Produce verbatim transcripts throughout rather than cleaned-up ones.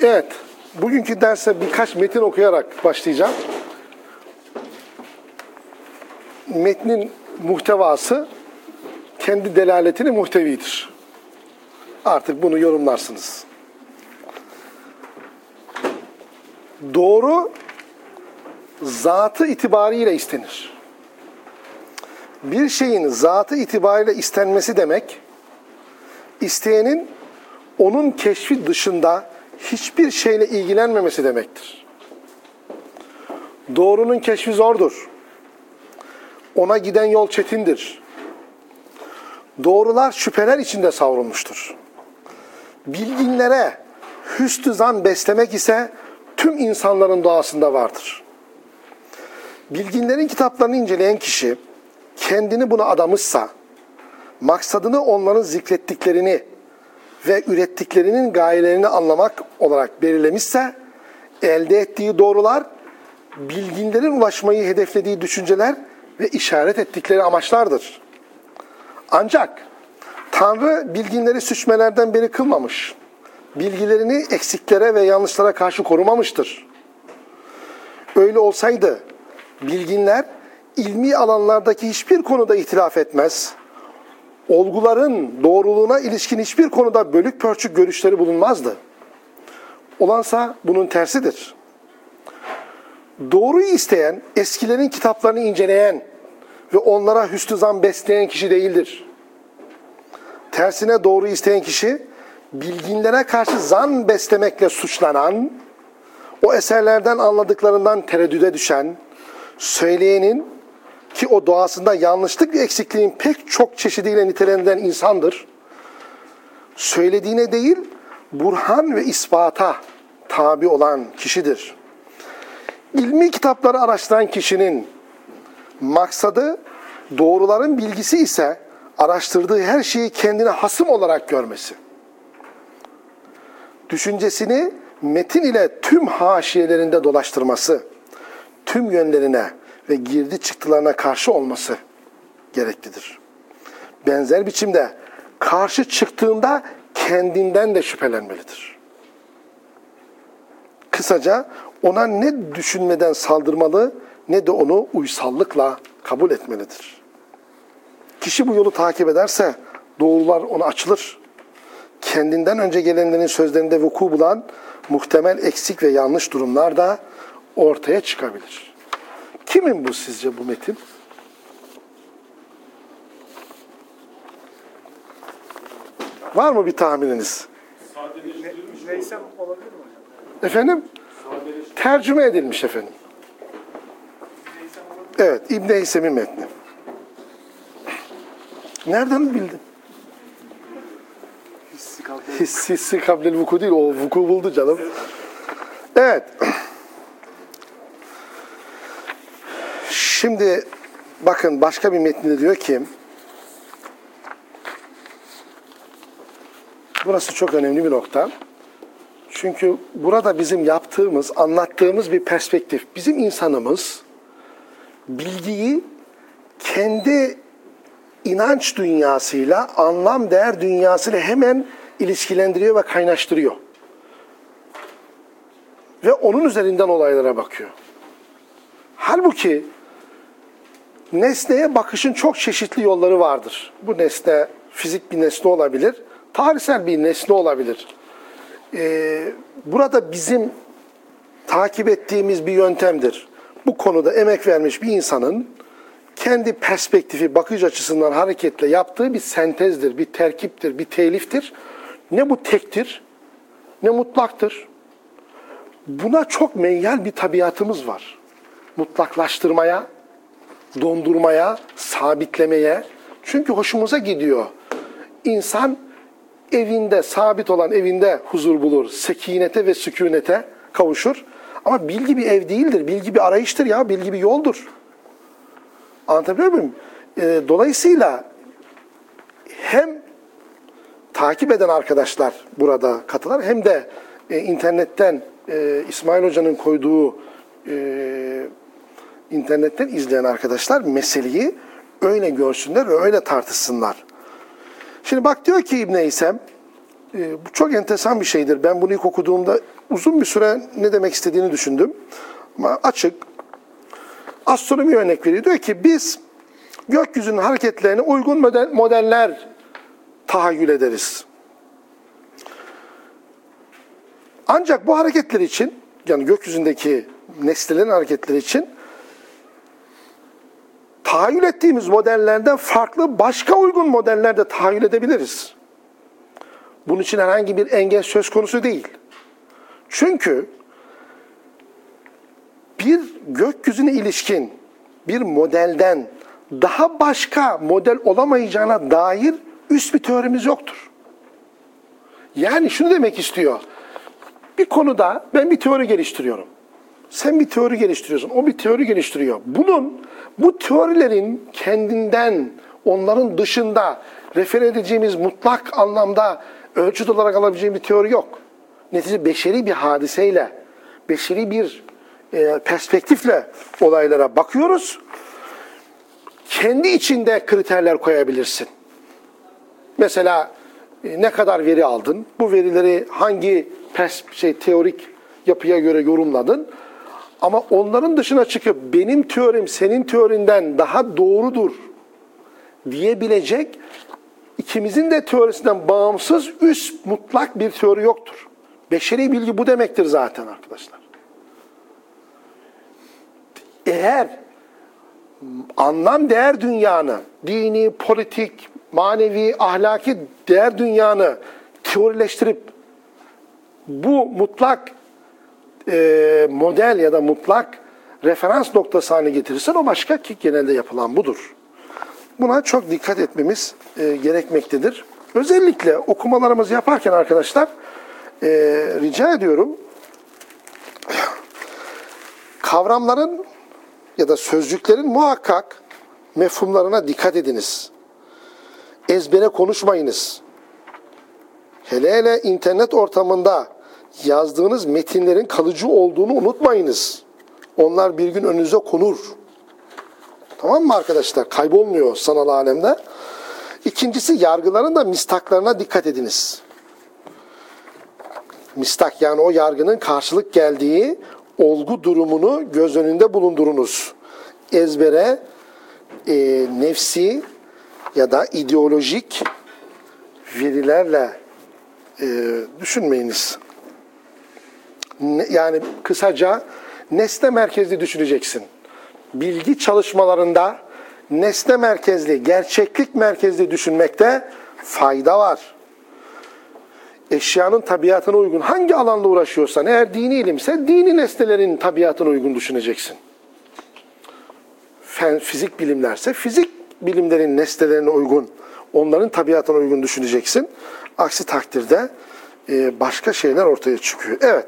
Evet, bugünkü derse birkaç metin okuyarak başlayacağım. Metnin muhtevası kendi delaletini muhtevidir. Artık bunu yorumlarsınız. Doğru, zatı itibariyle istenir. Bir şeyin zatı itibariyle istenmesi demek, isteyenin onun keşfi dışında hiçbir şeyle ilgilenmemesi demektir. Doğrunun keşfi zordur. Ona giden yol çetindir. Doğrular şüpheler içinde savrulmuştur. Bilginlere hüsnü zan beslemek ise tüm insanların doğasında vardır. Bilginlerin kitaplarını inceleyen kişi kendini buna adamışsa, maksadını onların zikrettiklerini ve ürettiklerinin gayelerini anlamak olarak belirlemişse, elde ettiği doğrular, bilginlerin ulaşmayı hedeflediği düşünceler ve işaret ettikleri amaçlardır. Ancak Tanrı bilginleri suçmelerden beri kılmamış, bilgilerini eksiklere ve yanlışlara karşı korumamıştır. Öyle olsaydı, bilginler ilmi alanlardaki hiçbir konuda ihtilaf etmez, olguların doğruluğuna ilişkin hiçbir konuda bölük pörçük görüşleri bulunmazdı. Olansa bunun tersidir. Doğruyu isteyen, eskilerin kitaplarını inceleyen ve onlara hüsnü zan besleyen kişi değildir. Tersine doğruyu isteyen kişi, bilginlere karşı zan beslemekle suçlanan, o eserlerden anladıklarından tereddüde düşen, söyleyenin ki o doğasında yanlışlık ve eksikliğin pek çok çeşidiyle nitelendirilen insandır, söylediğine değil, burhan ve ispata tabi olan kişidir. İlmi kitapları araştıran kişinin maksadı, doğruların bilgisi ise araştırdığı her şeyi kendine hasım olarak görmesi. Düşüncesini metin ile tüm haşiyelerinde dolaştırması, tüm yönlerine ve girdi çıktılarına karşı olması gereklidir. Benzer biçimde karşı çıktığında kendinden de şüphelenmelidir. Kısaca ona ne düşünmeden saldırmalı ne de onu uysallıkla kabul etmelidir. Kişi bu yolu takip ederse doğrular ona açılır. Kendinden önce gelenlerin sözlerinde vuku bulan muhtemel eksik ve yanlış durumlar da ortaya çıkabilir. Kimin bu sizce bu metin? Var mı bir tahmininiz? Neysem olabilir mi hocam? Efendim? Tercüme edilmiş efendim. Evet, İbn Heysem'in metni. Nereden bildin? Hissi kablel vuku değil, o vuku buldu canım. Evet. Şimdi bakın başka bir metninde diyor ki, burası çok önemli bir nokta. Çünkü burada bizim yaptığımız, anlattığımız bir perspektif. Bizim insanımız bilgiyi kendi inanç dünyasıyla, anlam değer dünyasıyla hemen ilişkilendiriyor ve kaynaştırıyor. Ve onun üzerinden olaylara bakıyor. Halbuki nesneye bakışın çok çeşitli yolları vardır. Bu nesne fizik bir nesne olabilir, tarihsel bir nesne olabilir. Ee, burada bizim takip ettiğimiz bir yöntemdir. Bu konuda emek vermiş bir insanın kendi perspektifi, bakış açısından hareketle yaptığı bir sentezdir, bir terkiptir, bir teliftir. Ne bu tektir, ne mutlaktır. Buna çok meyyal bir tabiatımız var. Mutlaklaştırmaya, dondurmaya, sabitlemeye. Çünkü hoşumuza gidiyor. İnsan evinde, sabit olan evinde huzur bulur, sekinete ve sükunete kavuşur. Ama bilgi bir ev değildir, bilgi bir arayıştır ya, bilgi bir yoldur. Anlatabiliyor muyum? E, dolayısıyla hem takip eden arkadaşlar burada katılar, hem de e, internetten e, İsmail Hoca'nın koyduğu e, internetten izleyen arkadaşlar meseleyi öyle görsünler ve öyle tartışsınlar. Şimdi bak diyor ki İbn Heysem, E, bu çok enteresan bir şeydir. Ben bunu ilk okuduğumda uzun bir süre ne demek istediğini düşündüm. Ama açık. Astronomi örnek veriyor. Diyor ki biz gökyüzünün hareketlerine uygun model, modeller tahayyül ederiz. Ancak bu hareketler için, yani gökyüzündeki nesnelerin hareketleri için tahayyül ettiğimiz modellerden farklı başka uygun modeller de tahayyül edebiliriz. Bunun için herhangi bir engel söz konusu değil. Çünkü bir gökyüzüne ilişkin bir modelden daha başka model olamayacağına dair üst bir teorimiz yoktur. Yani şunu demek istiyor. Bir konuda ben bir teori geliştiriyorum. Sen bir teori geliştiriyorsun, o bir teori geliştiriyor. Bunun, bu teorilerin kendinden, onların dışında refer edeceğimiz mutlak anlamda ölçüt olarak alabileceğimiz bir teori yok. Neticede beşeri bir hadiseyle, beşeri bir e, perspektifle olaylara bakıyoruz. Kendi içinde kriterler koyabilirsin. Mesela e, ne kadar veri aldın, bu verileri hangi pers şey, teorik yapıya göre yorumladın. Ama onların dışına çıkıp benim teorim senin teorinden daha doğrudur diyebilecek ikimizin de teorisinden bağımsız üst mutlak bir teori yoktur. Beşeri bilgi bu demektir zaten arkadaşlar. Eğer anlam değer dünyanı, dini, politik, manevi, ahlaki değer dünyanı teorileştirip bu mutlak e, model ya da mutlak referans noktası haline getirirsen o başka, ki genelde yapılan budur. Buna çok dikkat etmemiz e, gerekmektedir. Özellikle okumalarımızı yaparken arkadaşlar e, rica ediyorum kavramların ya da sözcüklerin muhakkak mefhumlarına dikkat ediniz. Ezbere konuşmayınız. Hele hele internet ortamında yazdığınız metinlerin kalıcı olduğunu unutmayınız. Onlar bir gün önünüze konur. Tamam mı arkadaşlar? Kaybolmuyor sanal alemde. İkincisi, yargıların da mistaklarına dikkat ediniz. Mistak, yani o yargının karşılık geldiği olgu durumunu göz önünde bulundurunuz. Ezbere e, nefsi ya da ideolojik verilerle e, düşünmeyiniz. Ne, yani kısaca nesne merkezli düşüneceksin. Bilgi çalışmalarında nesne merkezli, gerçeklik merkezli düşünmekte fayda var. Eşyanın tabiatına uygun, hangi alanla uğraşıyorsan, eğer dini ilimse dini nesnelerin tabiatına uygun düşüneceksin. Fen, fizik bilimlerse fizik bilimlerin nesnelerine uygun, onların tabiatına uygun düşüneceksin. Aksi takdirde e, başka şeyler ortaya çıkıyor. Evet.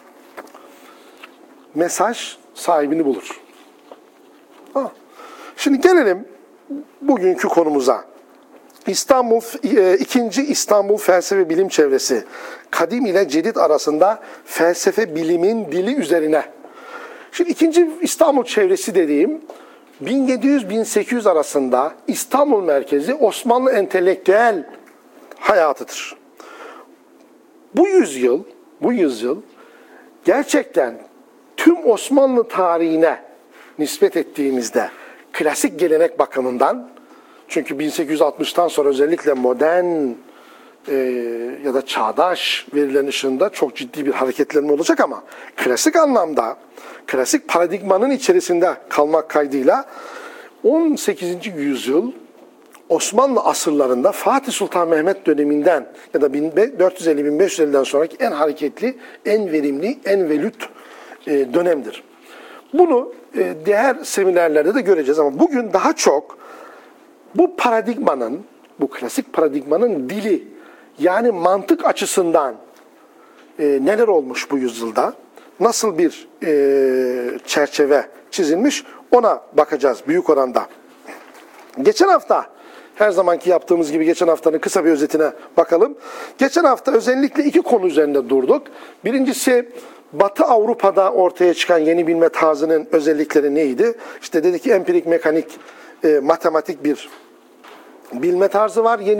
Mesaj sahibini bulur. Ha. Şimdi gelelim bugünkü konumuza. İstanbul, ikinci İstanbul Felsefe Bilim Çevresi, kadim ile cedid arasında felsefe bilimin dili üzerine. Şimdi ikinci İstanbul Çevresi dediğim bin yedi yüz bin sekiz yüz arasında İstanbul merkezi Osmanlı entelektüel hayatıdır. Bu yüzyıl, bu yüzyıl gerçekten tüm Osmanlı tarihine nispet ettiğimizde klasik gelenek bakımından, çünkü bin sekiz yüz altmıştan sonra özellikle modern e, ya da çağdaş verilerin ışığında çok ciddi bir hareketlenme olacak, ama klasik anlamda, klasik paradigmanın içerisinde kalmak kaydıyla on sekizinci yüzyıl Osmanlı asırlarında Fatih Sultan Mehmet döneminden ya da bin dört yüz elli bin beş yüz elliden sonraki en hareketli, en verimli, en velüt e, dönemdir. Bunu e, diğer seminerlerde de göreceğiz, ama bugün daha çok bu paradigmanın, bu klasik paradigmanın dili, yani mantık açısından e, neler olmuş bu yüzyılda, nasıl bir e, çerçeve çizilmiş, ona bakacağız büyük oranda. Geçen hafta, her zamanki yaptığımız gibi geçen haftanın kısa bir özetine bakalım. Geçen hafta özellikle iki konu üzerinde durduk. Birincisi, Batı Avrupa'da ortaya çıkan yeni bilme tarzının özellikleri neydi? İşte dedi ki empirik, mekanik, e, matematik bir bilme tarzı var. Yeni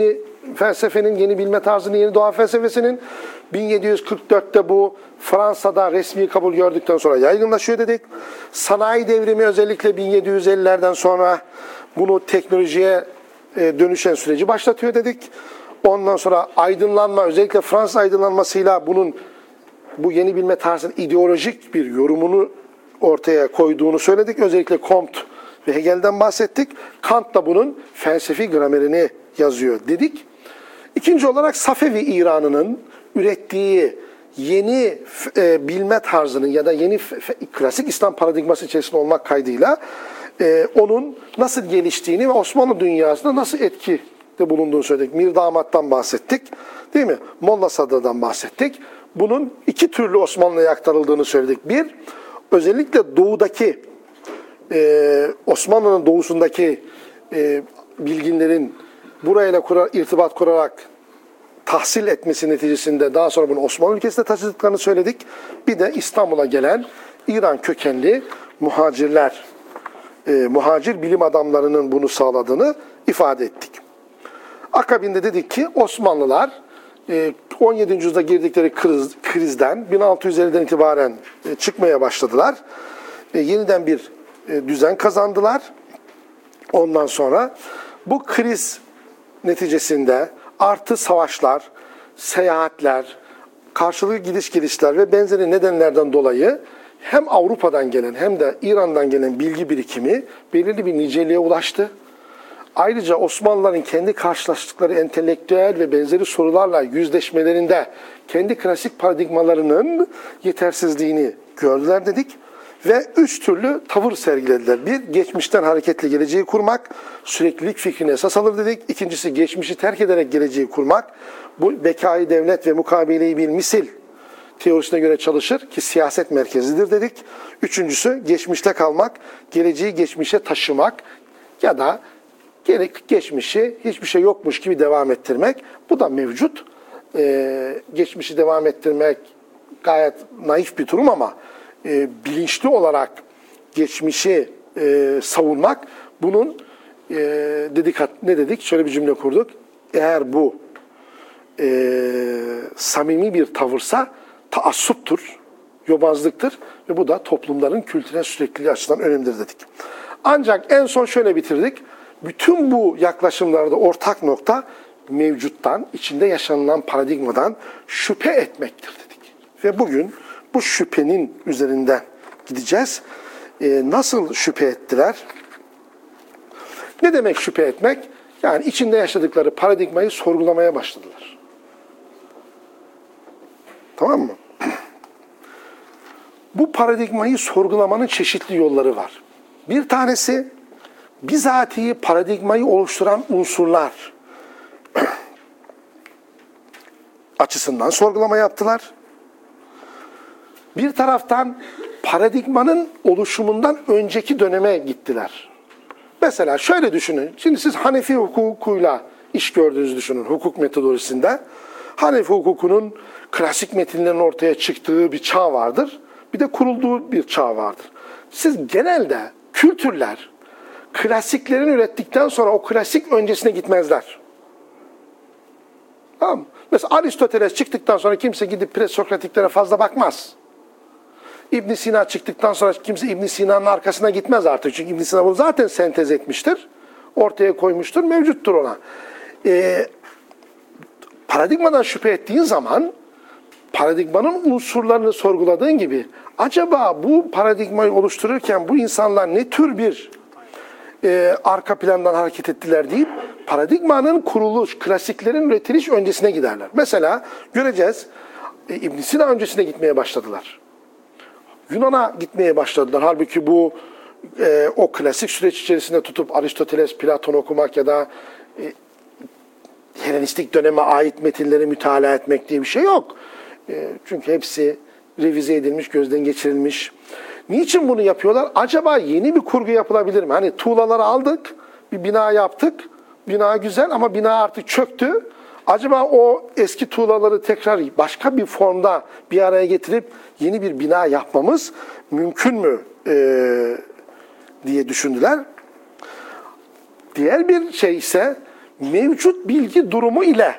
felsefenin, yeni bilme tarzının, yeni doğa felsefesinin bin yedi yüz kırk dörtte bu Fransa'da resmi kabul gördükten sonra yaygınlaşıyor dedik. Sanayi devrimi özellikle bin yedi yüz ellilerden sonra bunu teknolojiye dönüşen süreci başlatıyor dedik. Ondan sonra aydınlanma, özellikle Fransız aydınlanmasıyla bunun bu yeni bilme tarzının ideolojik bir yorumunu ortaya koyduğunu söyledik. Özellikle Comte ve Hegel'den bahsettik. Kant da bunun felsefi gramerini yazıyor dedik. İkinci olarak Safevi İran'ının ürettiği yeni e, bilme tarzının ya da yeni klasik İslam paradigması içerisinde olmak kaydıyla e, onun nasıl geliştiğini ve Osmanlı dünyasında nasıl etkide bulunduğunu söyledik. Mir Damat'tan bahsettik, değil mi? Molla Sadr'dan bahsettik. Bunun iki türlü Osmanlı'ya aktarıldığını söyledik. Bir, özellikle doğudaki, e, Osmanlı'nın doğusundaki e, bilginlerin burayla kurar, irtibat kurarak tahsil etmesi neticesinde daha sonra bunu Osmanlı ülkesinde taşıdıklarını söyledik. Bir de İstanbul'a gelen İran kökenli muhacirler, e, muhacir bilim adamlarının bunu sağladığını ifade ettik. Akabinde dedik ki Osmanlılar on yedinci yüzyılda girdikleri kriz, krizden bin altı yüz elliden itibaren çıkmaya başladılar. Yeniden bir düzen kazandılar. Ondan sonra bu kriz neticesinde artı savaşlar, seyahatler, karşılıklı gidiş gelişler ve benzeri nedenlerden dolayı hem Avrupa'dan gelen hem de İran'dan gelen bilgi birikimi belirli bir niceliğe ulaştı. Ayrıca Osmanlıların kendi karşılaştıkları entelektüel ve benzeri sorularla yüzleşmelerinde kendi klasik paradigmalarının yetersizliğini gördüler dedik. Ve üç türlü tavır sergilediler. Bir, geçmişten hareketle geleceği kurmak, süreklilik fikrine esas alır dedik. İkincisi, geçmişi terk ederek geleceği kurmak. Bu bekayı devlet ve mukabeleyi bir misil teorisine göre çalışır ki siyaset merkezidir dedik. Üçüncüsü, geçmişte kalmak, geleceği geçmişe taşımak ya da gerek geçmişi hiçbir şey yokmuş gibi devam ettirmek. Bu da mevcut. Ee, geçmişi devam ettirmek gayet naif bir durum ama e, bilinçli olarak geçmişi e, savunmak, bunun e, dedik, ne dedik? Şöyle bir cümle kurduk. Eğer bu e, samimi bir tavırsa taassuptur, yobazlıktır ve bu da toplumların kültürel sürekliliği açısından önemlidir dedik. Ancak en son şöyle bitirdik. Bütün bu yaklaşımlarda ortak nokta mevcuttan, içinde yaşanılan paradigmadan şüphe etmektir dedik. Ve bugün bu şüphenin üzerinden gideceğiz. Ee, nasıl şüphe ettiler? Ne demek şüphe etmek? Yani içinde yaşadıkları paradigmayı sorgulamaya başladılar. Tamam mı? Bu paradigmayı sorgulamanın çeşitli yolları var. Bir tanesi, bizatihi paradigmayı oluşturan unsurlar açısından sorgulama yaptılar. Bir taraftan paradigmanın oluşumundan önceki döneme gittiler. Mesela şöyle düşünün. Şimdi siz Hanefi hukukuyla iş gördüğünüzü düşünün hukuk metodolojisinde. Hanefi hukukunun klasik metinlerin ortaya çıktığı bir çağ vardır. Bir de kurulduğu bir çağ vardır. Siz genelde kültürler klasiklerin ürettikten sonra o klasik öncesine gitmezler. Tamam mı? Mesela Aristoteles çıktıktan sonra kimse gidip presokratiklere fazla bakmaz. İbn Sina çıktıktan sonra kimse İbn Sina'nın arkasına gitmez artık. Çünkü İbn Sina bunu zaten sentez etmiştir. Ortaya koymuştur, mevcuttur ona. Ee, paradigmadan şüphe ettiğin zaman paradigmanın unsurlarını sorguladığın gibi acaba bu paradigmayı oluştururken bu insanlar ne tür bir e, arka plandan hareket ettiler deyip paradigmanın kuruluş, klasiklerin üretiliş öncesine giderler. Mesela göreceğiz e, İbn Sina öncesine gitmeye başladılar. Yunan'a gitmeye başladılar. Halbuki bu e, o klasik süreç içerisinde tutup Aristoteles, Platon okumak ya da e, Helenistik döneme ait metinleri mütalaa etmek diye bir şey yok. E, çünkü hepsi revize edilmiş, gözden geçirilmiş. Niçin bunu yapıyorlar? Acaba yeni bir kurgu yapılabilir mi? Hani tuğlaları aldık, bir bina yaptık. Bina güzel ama bina artık çöktü. Acaba o eski tuğlaları tekrar başka bir formda bir araya getirip yeni bir bina yapmamız mümkün mü ee, diye düşündüler. Diğer bir şey ise mevcut bilgi durumu ile,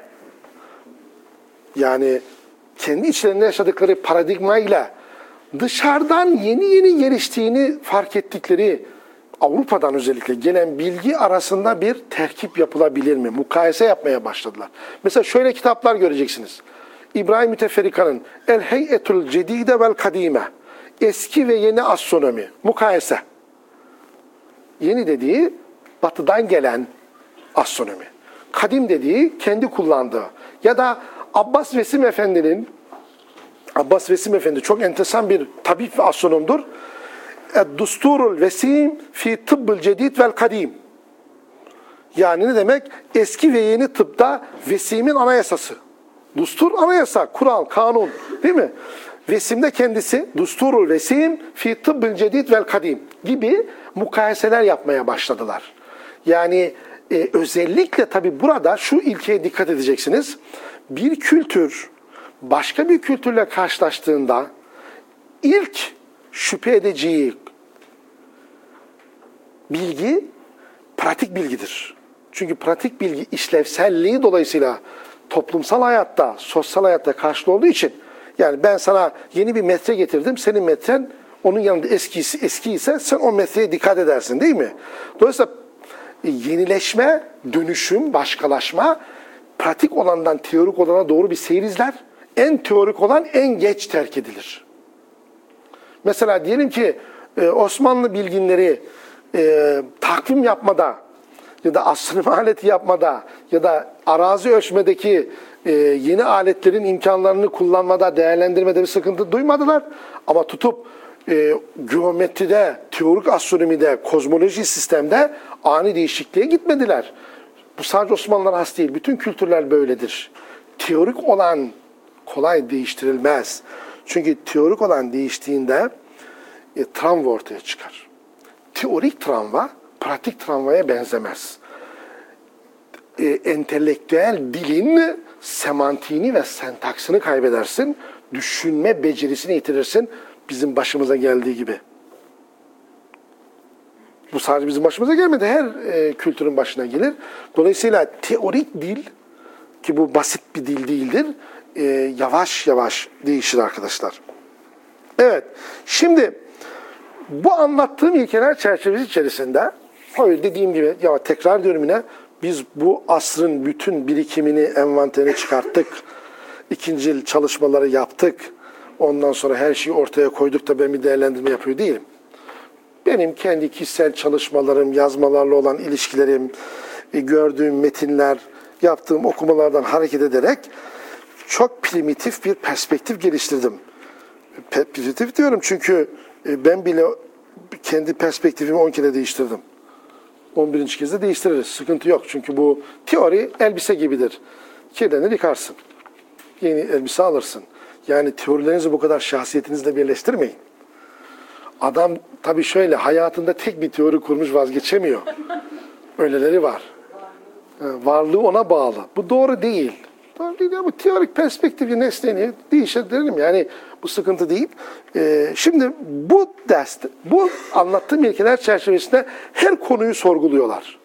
yani kendi içlerinde yaşadıkları paradigma ile dışarıdan yeni yeni geliştiğini fark ettikleri Avrupa'dan özellikle gelen bilgi arasında bir terkip yapılabilir mi? Mukayese yapmaya başladılar. Mesela şöyle kitaplar göreceksiniz. İbrahim Müteferrika'nın El Hey'etul Cedide vel Kadime, eski ve yeni astronomi, mukayese. Yeni dediği batıdan gelen astronomi. Kadim dediği kendi kullandığı. Ya da Abbas Vesim Efendi'nin, Abbas Vesim Efendi çok enteresan bir tabip ve astronomdur. Dusturul Vesim fi tıbbıl cedid vel kadim. Yani ne demek? Eski ve yeni tıpta Vesim'in anayasası. Dustur anayasa, kural, kanun, değil mi? Vesim de kendisi Dusturul Vesim fi tıbbıl cedid vel kadim gibi mukayeseler yapmaya başladılar. Yani e, özellikle tabi burada şu ilkeye dikkat edeceksiniz. Bir kültür başka bir kültürle karşılaştığında ilk şüphe edeceği bilgi pratik bilgidir. Çünkü pratik bilgi işlevselliği dolayısıyla toplumsal hayatta, sosyal hayatta karşılığı olduğu için, yani ben sana yeni bir metre getirdim, senin metren onun yanında eskisi, eski ise sen o metreye dikkat edersin, değil mi? Dolayısıyla yenileşme, dönüşüm, başkalaşma pratik olandan teorik olana doğru bir seyir izler. En teorik olan en geç terk edilir. Mesela diyelim ki Osmanlı bilginleri e, takvim yapmada ya da astronomi aleti yapmada ya da arazi ölçmedeki e, yeni aletlerin imkanlarını kullanmada, değerlendirmede bir sıkıntı duymadılar. Ama tutup e, geometride, teorik astronomide, kozmoloji sistemde ani değişikliğe gitmediler. Bu sadece Osmanlılara has değil. Bütün kültürler böyledir. Teorik olan kolay değiştirilmez. Çünkü teorik olan değiştiğinde e, travma ortaya çıkar. Teorik travma, pratik travmaya benzemez. E, entelektüel dilin semantiğini ve sentaksını kaybedersin. Düşünme becerisini yitirirsin. Bizim başımıza geldiği gibi. Bu sadece bizim başımıza gelmedi. Her e, kültürün başına gelir. Dolayısıyla teorik dil, ki bu basit bir dil değildir, e, yavaş yavaş değişir arkadaşlar. Evet, şimdi bu anlattığım ilkeler çerçevesi içerisinde, hayır dediğim gibi, ya tekrar diyorum yine, biz bu asrın bütün birikimini, envanterini çıkarttık. İkincil çalışmaları yaptık. Ondan sonra her şeyi ortaya koyduk da ben bir değerlendirme yapıyor değilim. Benim kendi kişisel çalışmalarım, yazmalarla olan ilişkilerim, gördüğüm metinler, yaptığım okumalardan hareket ederek çok primitif bir perspektif geliştirdim. Primitif diyorum çünkü ben bile kendi perspektifimi on kere değiştirdim. on birinci kez de değiştiririz. Sıkıntı yok. Çünkü bu teori elbise gibidir. Kirlenir yıkarsın. Yeni elbise alırsın. Yani teorilerinizi bu kadar şahsiyetinizle birleştirmeyin. Adam tabii şöyle, hayatında tek bir teori kurmuş, vazgeçemiyor. Öyleleri var. Varlığı ona bağlı. Bu doğru değil. Doğru değil ya, bu teorik perspektifi nesneni değiştirelim. Yani bu sıkıntı değil. Ee, şimdi bu derste, bu anlattığım ilkeler çerçevesinde her konuyu sorguluyorlar.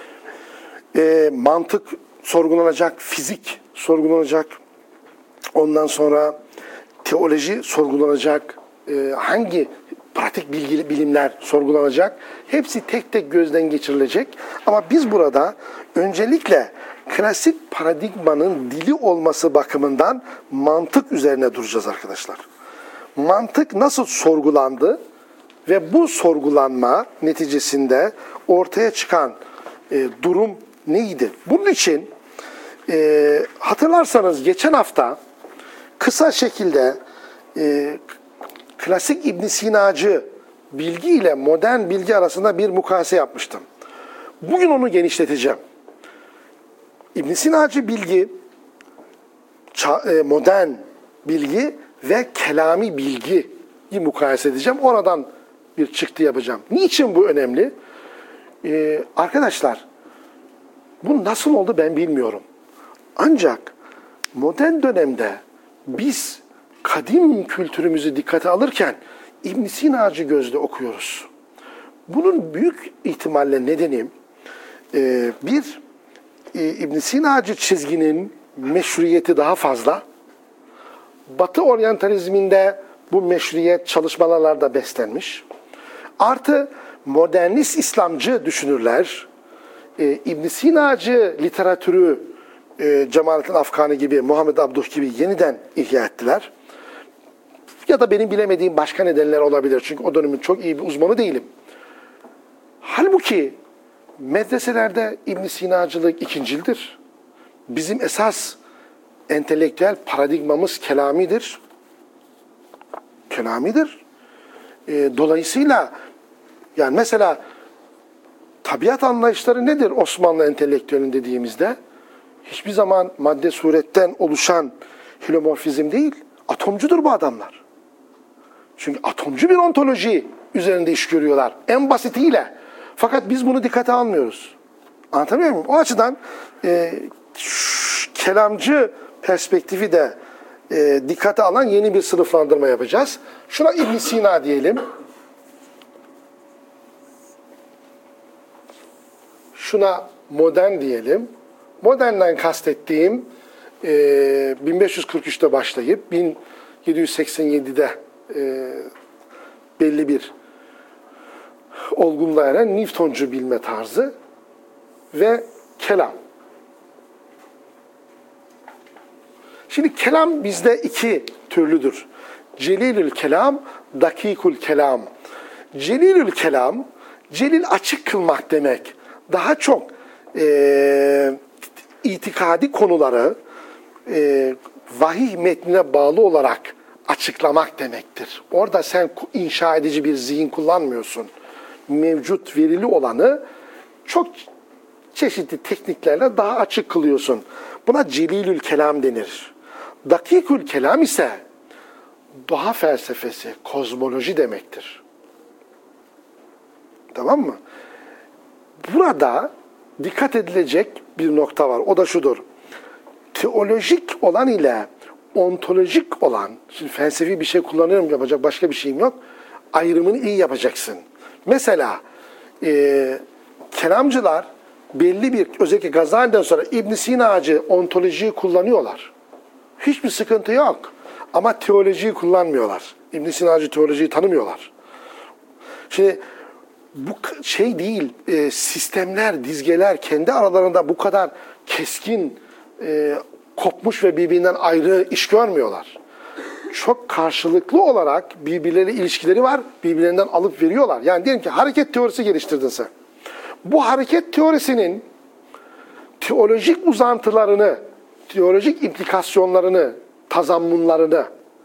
Ee, mantık sorgulanacak, fizik sorgulanacak. Ondan sonra teoloji sorgulanacak. Ee, hangi pratik bilgili bilimler sorgulanacak. Hepsi tek tek gözden geçirilecek. Ama biz burada öncelikle klasik paradigmanın dili olması bakımından mantık üzerine duracağız arkadaşlar. Mantık nasıl sorgulandı ve bu sorgulanma neticesinde ortaya çıkan e, durum neydi? Bunun için e, hatırlarsanız geçen hafta kısa şekilde e, klasik İbn Sinacı bilgi ile modern bilgi arasında bir mukayese yapmıştım. Bugün onu genişleteceğim. İbn Sinacı bilgi, modern bilgi ve kelami bilgiyi mukayese edeceğim. Oradan bir çıktı yapacağım. Niçin bu önemli? Ee, arkadaşlar, bu nasıl oldu ben bilmiyorum. Ancak modern dönemde biz kadim kültürümüzü dikkate alırken İbn Sinacı gözle okuyoruz. Bunun büyük ihtimalle nedeni e, bir e, İbn Sina'cı çizginin meşruiyeti daha fazla. Batı oryantalizminde bu meşruiyet çalışmalarda beslenmiş. Artı modernist İslamcı düşünürler, e, İbn Sina'cı literatürü e, Cemalettin Afgani gibi, Muhammed Abduh gibi yeniden ihya ettiler. Ya da benim bilemediğim başka nedenler olabilir. Çünkü o dönemin çok iyi bir uzmanı değilim. Halbuki medreselerde İbn Sina'cılık ikincildir. Bizim esas entelektüel paradigmamız kelamidir. Kelamidir. E, dolayısıyla yani mesela tabiat anlayışları nedir Osmanlı entelektüelin dediğimizde? Hiçbir zaman madde suretten oluşan hilomorfizm değil, atomcudur bu adamlar. Çünkü atomcu bir ontoloji üzerinde iş görüyorlar. En basitiyle. Fakat biz bunu dikkate almıyoruz. Anlatabiliyor muyum? O açıdan e, kelamcı perspektifi de e, dikkate alan yeni bir sınıflandırma yapacağız. Şuna İbn Sina diyelim. Şuna modern diyelim. Modernden kastettiğim e, bin beş yüz kırk üçte başlayıp bin yedi yüz seksen yedide e, belli bir olgunluğa eren Newtoncu bilme tarzı ve kelam. Şimdi kelam bizde iki türlüdür. Celilül kelam, dakikul kelam. Celilül kelam, celil açık kılmak demek. Daha çok e, itikadi konuları e, vahiy metnine bağlı olarak açıklamak demektir. Orada sen inşa edici bir zihin kullanmıyorsun. Mevcut verili olanı çok çeşitli tekniklerle daha açık kılıyorsun. Buna celilül kelam denir. Dakikül kelam ise doğa felsefesi, kozmoloji demektir. Tamam mı? Burada dikkat edilecek bir nokta var. O da şudur. Teolojik olan ile ontolojik olan, şimdi felsefi bir şey kullanıyorum, yapacak başka bir şeyim yok, ayrımını iyi yapacaksın. Mesela e, kelamcılar belli bir, özellikle Gazali'den sonra İbn Sina'cı ontolojiyi kullanıyorlar. Hiçbir sıkıntı yok. Ama teolojiyi kullanmıyorlar. İbn Sina'cı teolojiyi tanımıyorlar. Şimdi bu şey değil, e, sistemler, dizgeler kendi aralarında bu kadar keskin, e, kopmuş ve birbirinden ayrı iş görmüyorlar. Çok karşılıklı olarak birbirleriyle ilişkileri var, birbirlerinden alıp veriyorlar. Yani diyelim ki hareket teorisi geliştirdin sen. Bu hareket teorisinin teolojik uzantılarını, teolojik implikasyonlarını, tazammunlarını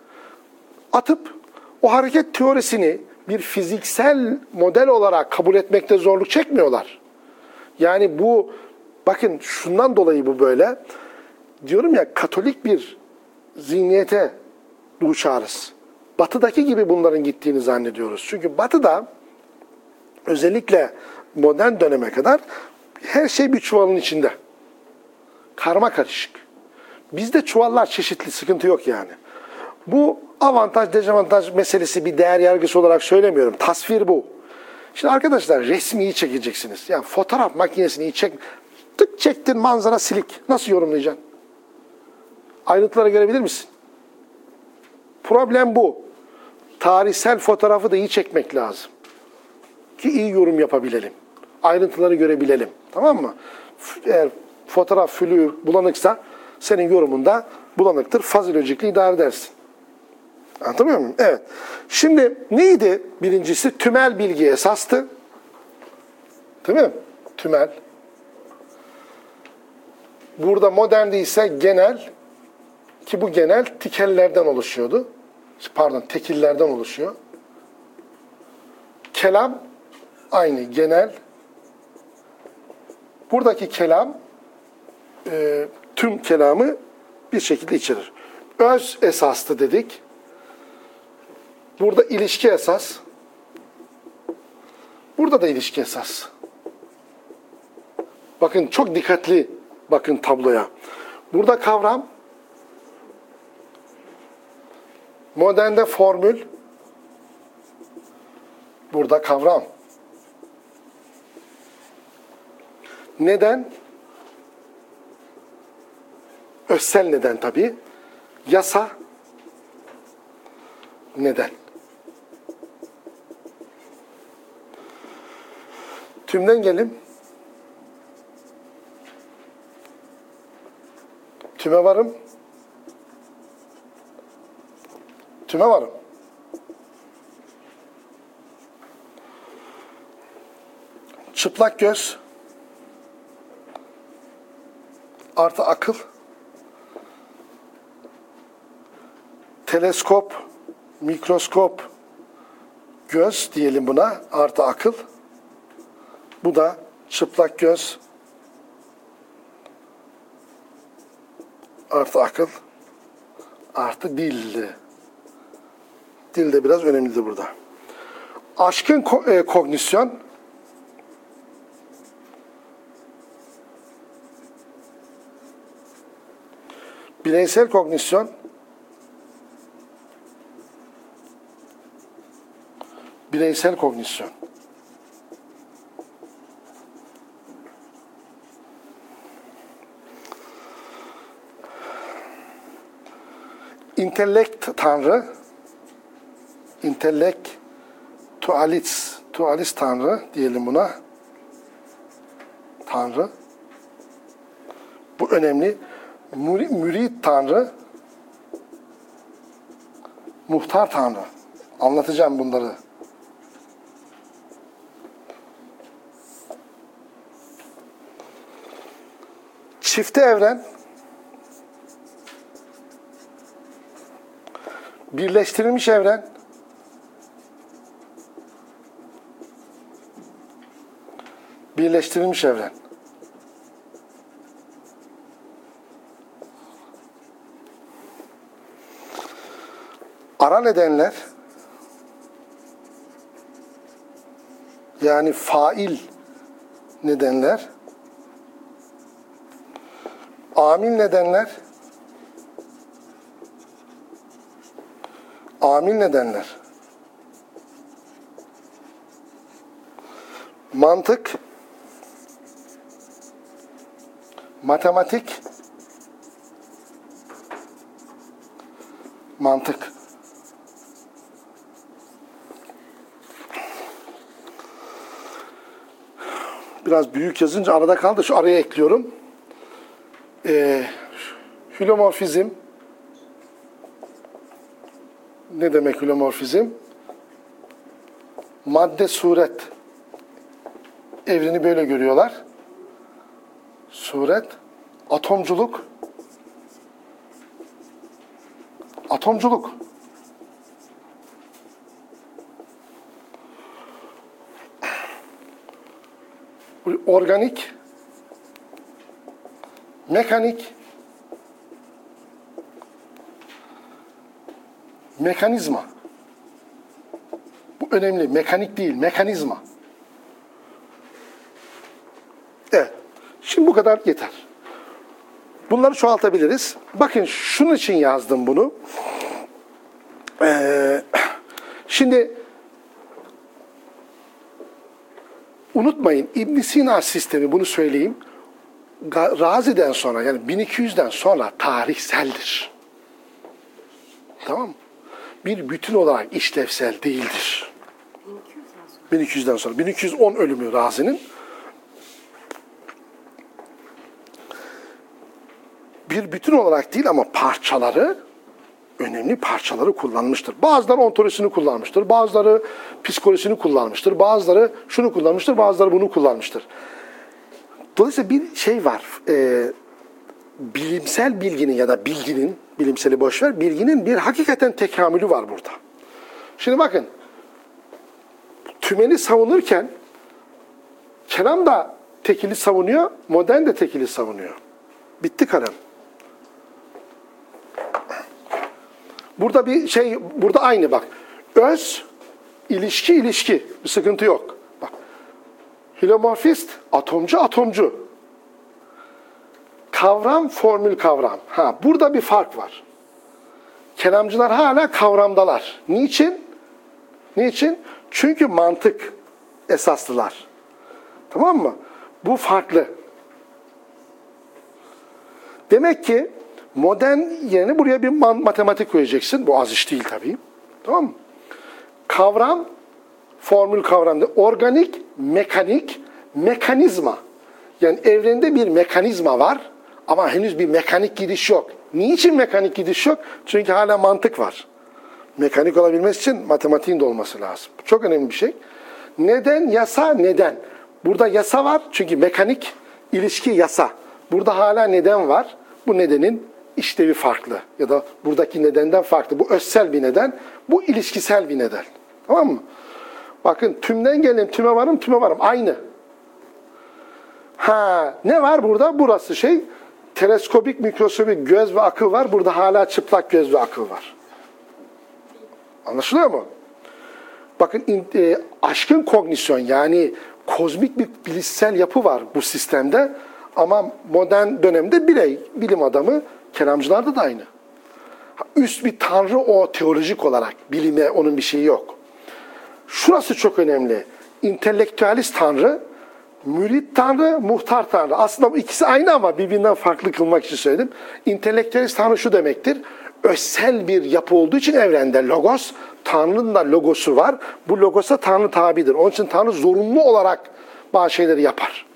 atıp o hareket teorisini bir fiziksel model olarak kabul etmekte zorluk çekmiyorlar. Yani bu, bakın şundan dolayı bu böyle. Diyorum ya, Katolik bir zihniyete duçarız. Batı'daki gibi bunların gittiğini zannediyoruz. Çünkü Batı'da özellikle modern döneme kadar her şey bir çuvalın içinde. Karma karışık. Bizde çuvallar çeşitli, sıkıntı yok yani. Bu avantaj, dezavantaj meselesi bir değer yargısı olarak söylemiyorum. Tasvir bu. Şimdi arkadaşlar resmiyi çekeceksiniz. Yani fotoğraf makinesini çek, tık çektin, manzara silik. Nasıl yorumlayacaksın? Ayrıntılara görebilir misin? Problem bu. Tarihsel fotoğrafı da iyi çekmek lazım. Ki iyi yorum yapabilelim. Ayrıntıları görebilelim. Tamam mı? Eğer fotoğraf fülü bulanıksa senin yorumunda bulanıktır. Fazilolojikle idare edersin. Anlatabiliyor muyum? Evet. Şimdi neydi birincisi? Tümel bilgi esastı. Değil mi? Tümel. Burada modernde ise genel, ki bu genel tikellerden oluşuyordu. Pardon, tekillerden oluşuyor. Kelam aynı, genel. Buradaki kelam e, tüm kelamı bir şekilde içerir. Öz esastı dedik. Burada ilişki esas. Burada da ilişki esas. Bakın çok dikkatli bakın tabloya. Burada kavram, modernde formül, burada kavram. Neden? Özsel neden tabii. Yasa neden. Tümden gelim. Tüme varım. Tüme varım. Çıplak göz artı akıl. Teleskop, mikroskop, göz diyelim buna artı akıl. Bu da çıplak göz artı akıl artı dil. Dil de biraz önemlidir burada. Aşkın ko- e, kognisyon bireysel kognisyon bireysel kognisyon İntellekt tanrı, intellektualis, tualis tanrı diyelim buna. Tanrı. Bu önemli. Müri, mürit tanrı, muhtar tanrı. Anlatacağım bunları. Çifte evren, birleştirilmiş evren, birleştirilmiş evren. Ara nedenler, yani fail nedenler, amil nedenler, amil nedenler, mantık, matematik, mantık. Biraz büyük yazınca arada kaldı. Şu araya ekliyorum. Ee, hülomorfizm. Ne demek hülomorfizm? Madde, suret. Evreni böyle görüyorlar. Suret. Atomculuk. Atomculuk. Organik, mekanik, mekanizma. Bu önemli. Mekanik değil, mekanizma. Evet. Şimdi bu kadar yeter. Bunları çoğaltabiliriz. Bakın şunun için yazdım bunu. Ee, şimdi unutmayın, İbn Sina sistemi, bunu söyleyeyim, Razi'den sonra, yani bin iki yüzden sonra tarihseldir. Tamam mı? Bir bütün olarak işlevsel değildir. bin iki yüzden sonra. bin iki yüz on ölümü Razi'nin. Bir bütün olarak değil ama parçaları, önemli parçaları kullanmıştır. Bazıları ontolojisini kullanmıştır, bazıları psikolojisini kullanmıştır, bazıları şunu kullanmıştır, bazıları bunu kullanmıştır. Dolayısıyla bir şey var, e, bilimsel bilginin ya da bilginin, bilimseli boşver, bilginin bir hakikaten tekamülü var burada. Şimdi bakın, tümeni savunurken kelam da tekili savunuyor, modern de tekili savunuyor. Bitti kalem. Burada bir şey, burada aynı bak. Öz, ilişki, ilişki. Bir sıkıntı yok. Bak. Hilomorfist, atomcu, atomcu. Kavram, formül kavram. Ha, burada bir fark var. Kelamcılar hala kavramdalar. Niçin? Niçin? Çünkü mantık esaslılar. Tamam mı? Bu farklı. Demek ki Modern yerine buraya bir matematik koyacaksın. Bu az iş değil tabii. Tamam mı? Kavram, formül kavramda organik, mekanik, mekanizma. Yani evrende bir mekanizma var ama henüz bir mekanik gidiş yok. Niçin mekanik gidiş yok? Çünkü hala mantık var. Mekanik olabilmesi için matematiğin de olması lazım. Bu çok önemli bir şey. Neden, yasa, neden. Burada yasa var çünkü mekanik, ilişki, yasa. Burada hala neden var. Bu nedenin işlevi farklı. Ya da buradaki nedenden farklı. Bu özsel bir neden, bu ilişkisel bir neden. Tamam mı? Bakın tümden gelelim, tüme varım, tüme varım. Aynı. Ha, ne var burada? Burası şey, teleskopik, mikroskopik göz ve akıl var. Burada hala çıplak göz ve akıl var. Anlaşılıyor mu? Bakın e, aşkın kognisyon, yani kozmik bir bilişsel yapı var bu sistemde. Ama modern dönemde birey, bilim adamı, kelamcılarda da aynı. Üst bir tanrı o teolojik olarak. Bilime onun bir şeyi yok. Şurası çok önemli. İntelektüelist tanrı, mürit tanrı, muhtar tanrı. Aslında bu ikisi aynı ama birbirinden farklı kılmak için söyledim. İntelektüelist tanrı şu demektir. Özsel bir yapı olduğu için evrende logos, Tanrı'nın da logosu var. Bu logosa Tanrı tabidir. Onun için Tanrı zorunlu olarak bazı şeyleri yapar.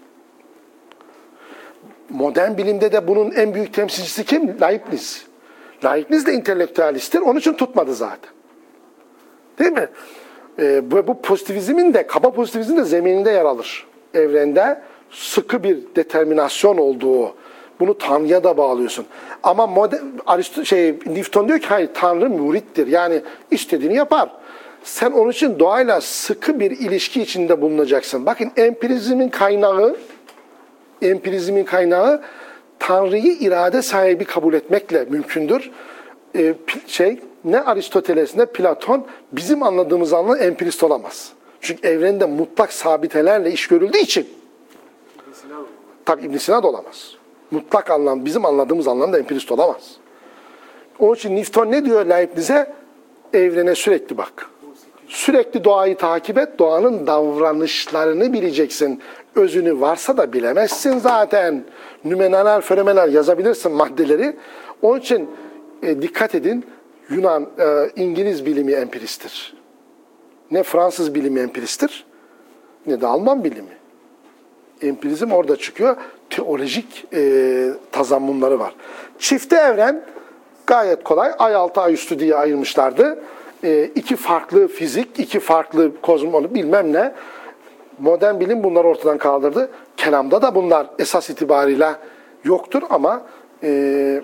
Modern bilimde de bunun en büyük temsilcisi kim? Leibniz. Leibniz de intelektüelisttir. Onun için tutmadı zaten. Değil mi? Ee, bu, bu pozitivizmin de, kaba pozitivizmin de zemininde yer alır. Evrende sıkı bir determinasyon olduğu, bunu Tanrı'ya da bağlıyorsun. Ama modern, Aristo, şey, Newton diyor ki hayır, Tanrı mürittir. Yani istediğini yapar. Sen onun için doğayla sıkı bir ilişki içinde bulunacaksın. Bakın empirizmin kaynağı, empirizmin kaynağı Tanrı'yı irade sahibi kabul etmekle mümkündür. Ee, şey, ne Aristoteles ne Platon bizim anladığımız anlamda empirist olamaz. Çünkü evrende mutlak sabitelerle iş görüldüğü için. İbn Sina tabii İbn Sina da olamaz. Mutlak anlam, bizim anladığımız anlamda empirist olamaz. Onun için Newton ne diyor Leibniz'e? Evrene sürekli bak. Sürekli doğayı takip et, doğanın davranışlarını bileceksin. Özünü varsa da bilemezsin zaten. Nümenal, fenomenal yazabilirsin maddeleri. Onun için e, dikkat edin, Yunan, e, İngiliz bilimi empiristtir. Ne Fransız bilimi empiristtir, ne de Alman bilimi. Empirizm orada çıkıyor. Teolojik e, tazammunları var. Çifte evren gayet kolay. Ay altı, ay üstü diye ayırmışlardı. E, iki farklı fizik, iki farklı kozmoloji bilmem ne. Modern bilim bunları ortadan kaldırdı. Kelamda da bunlar esas itibariyle yoktur ama e,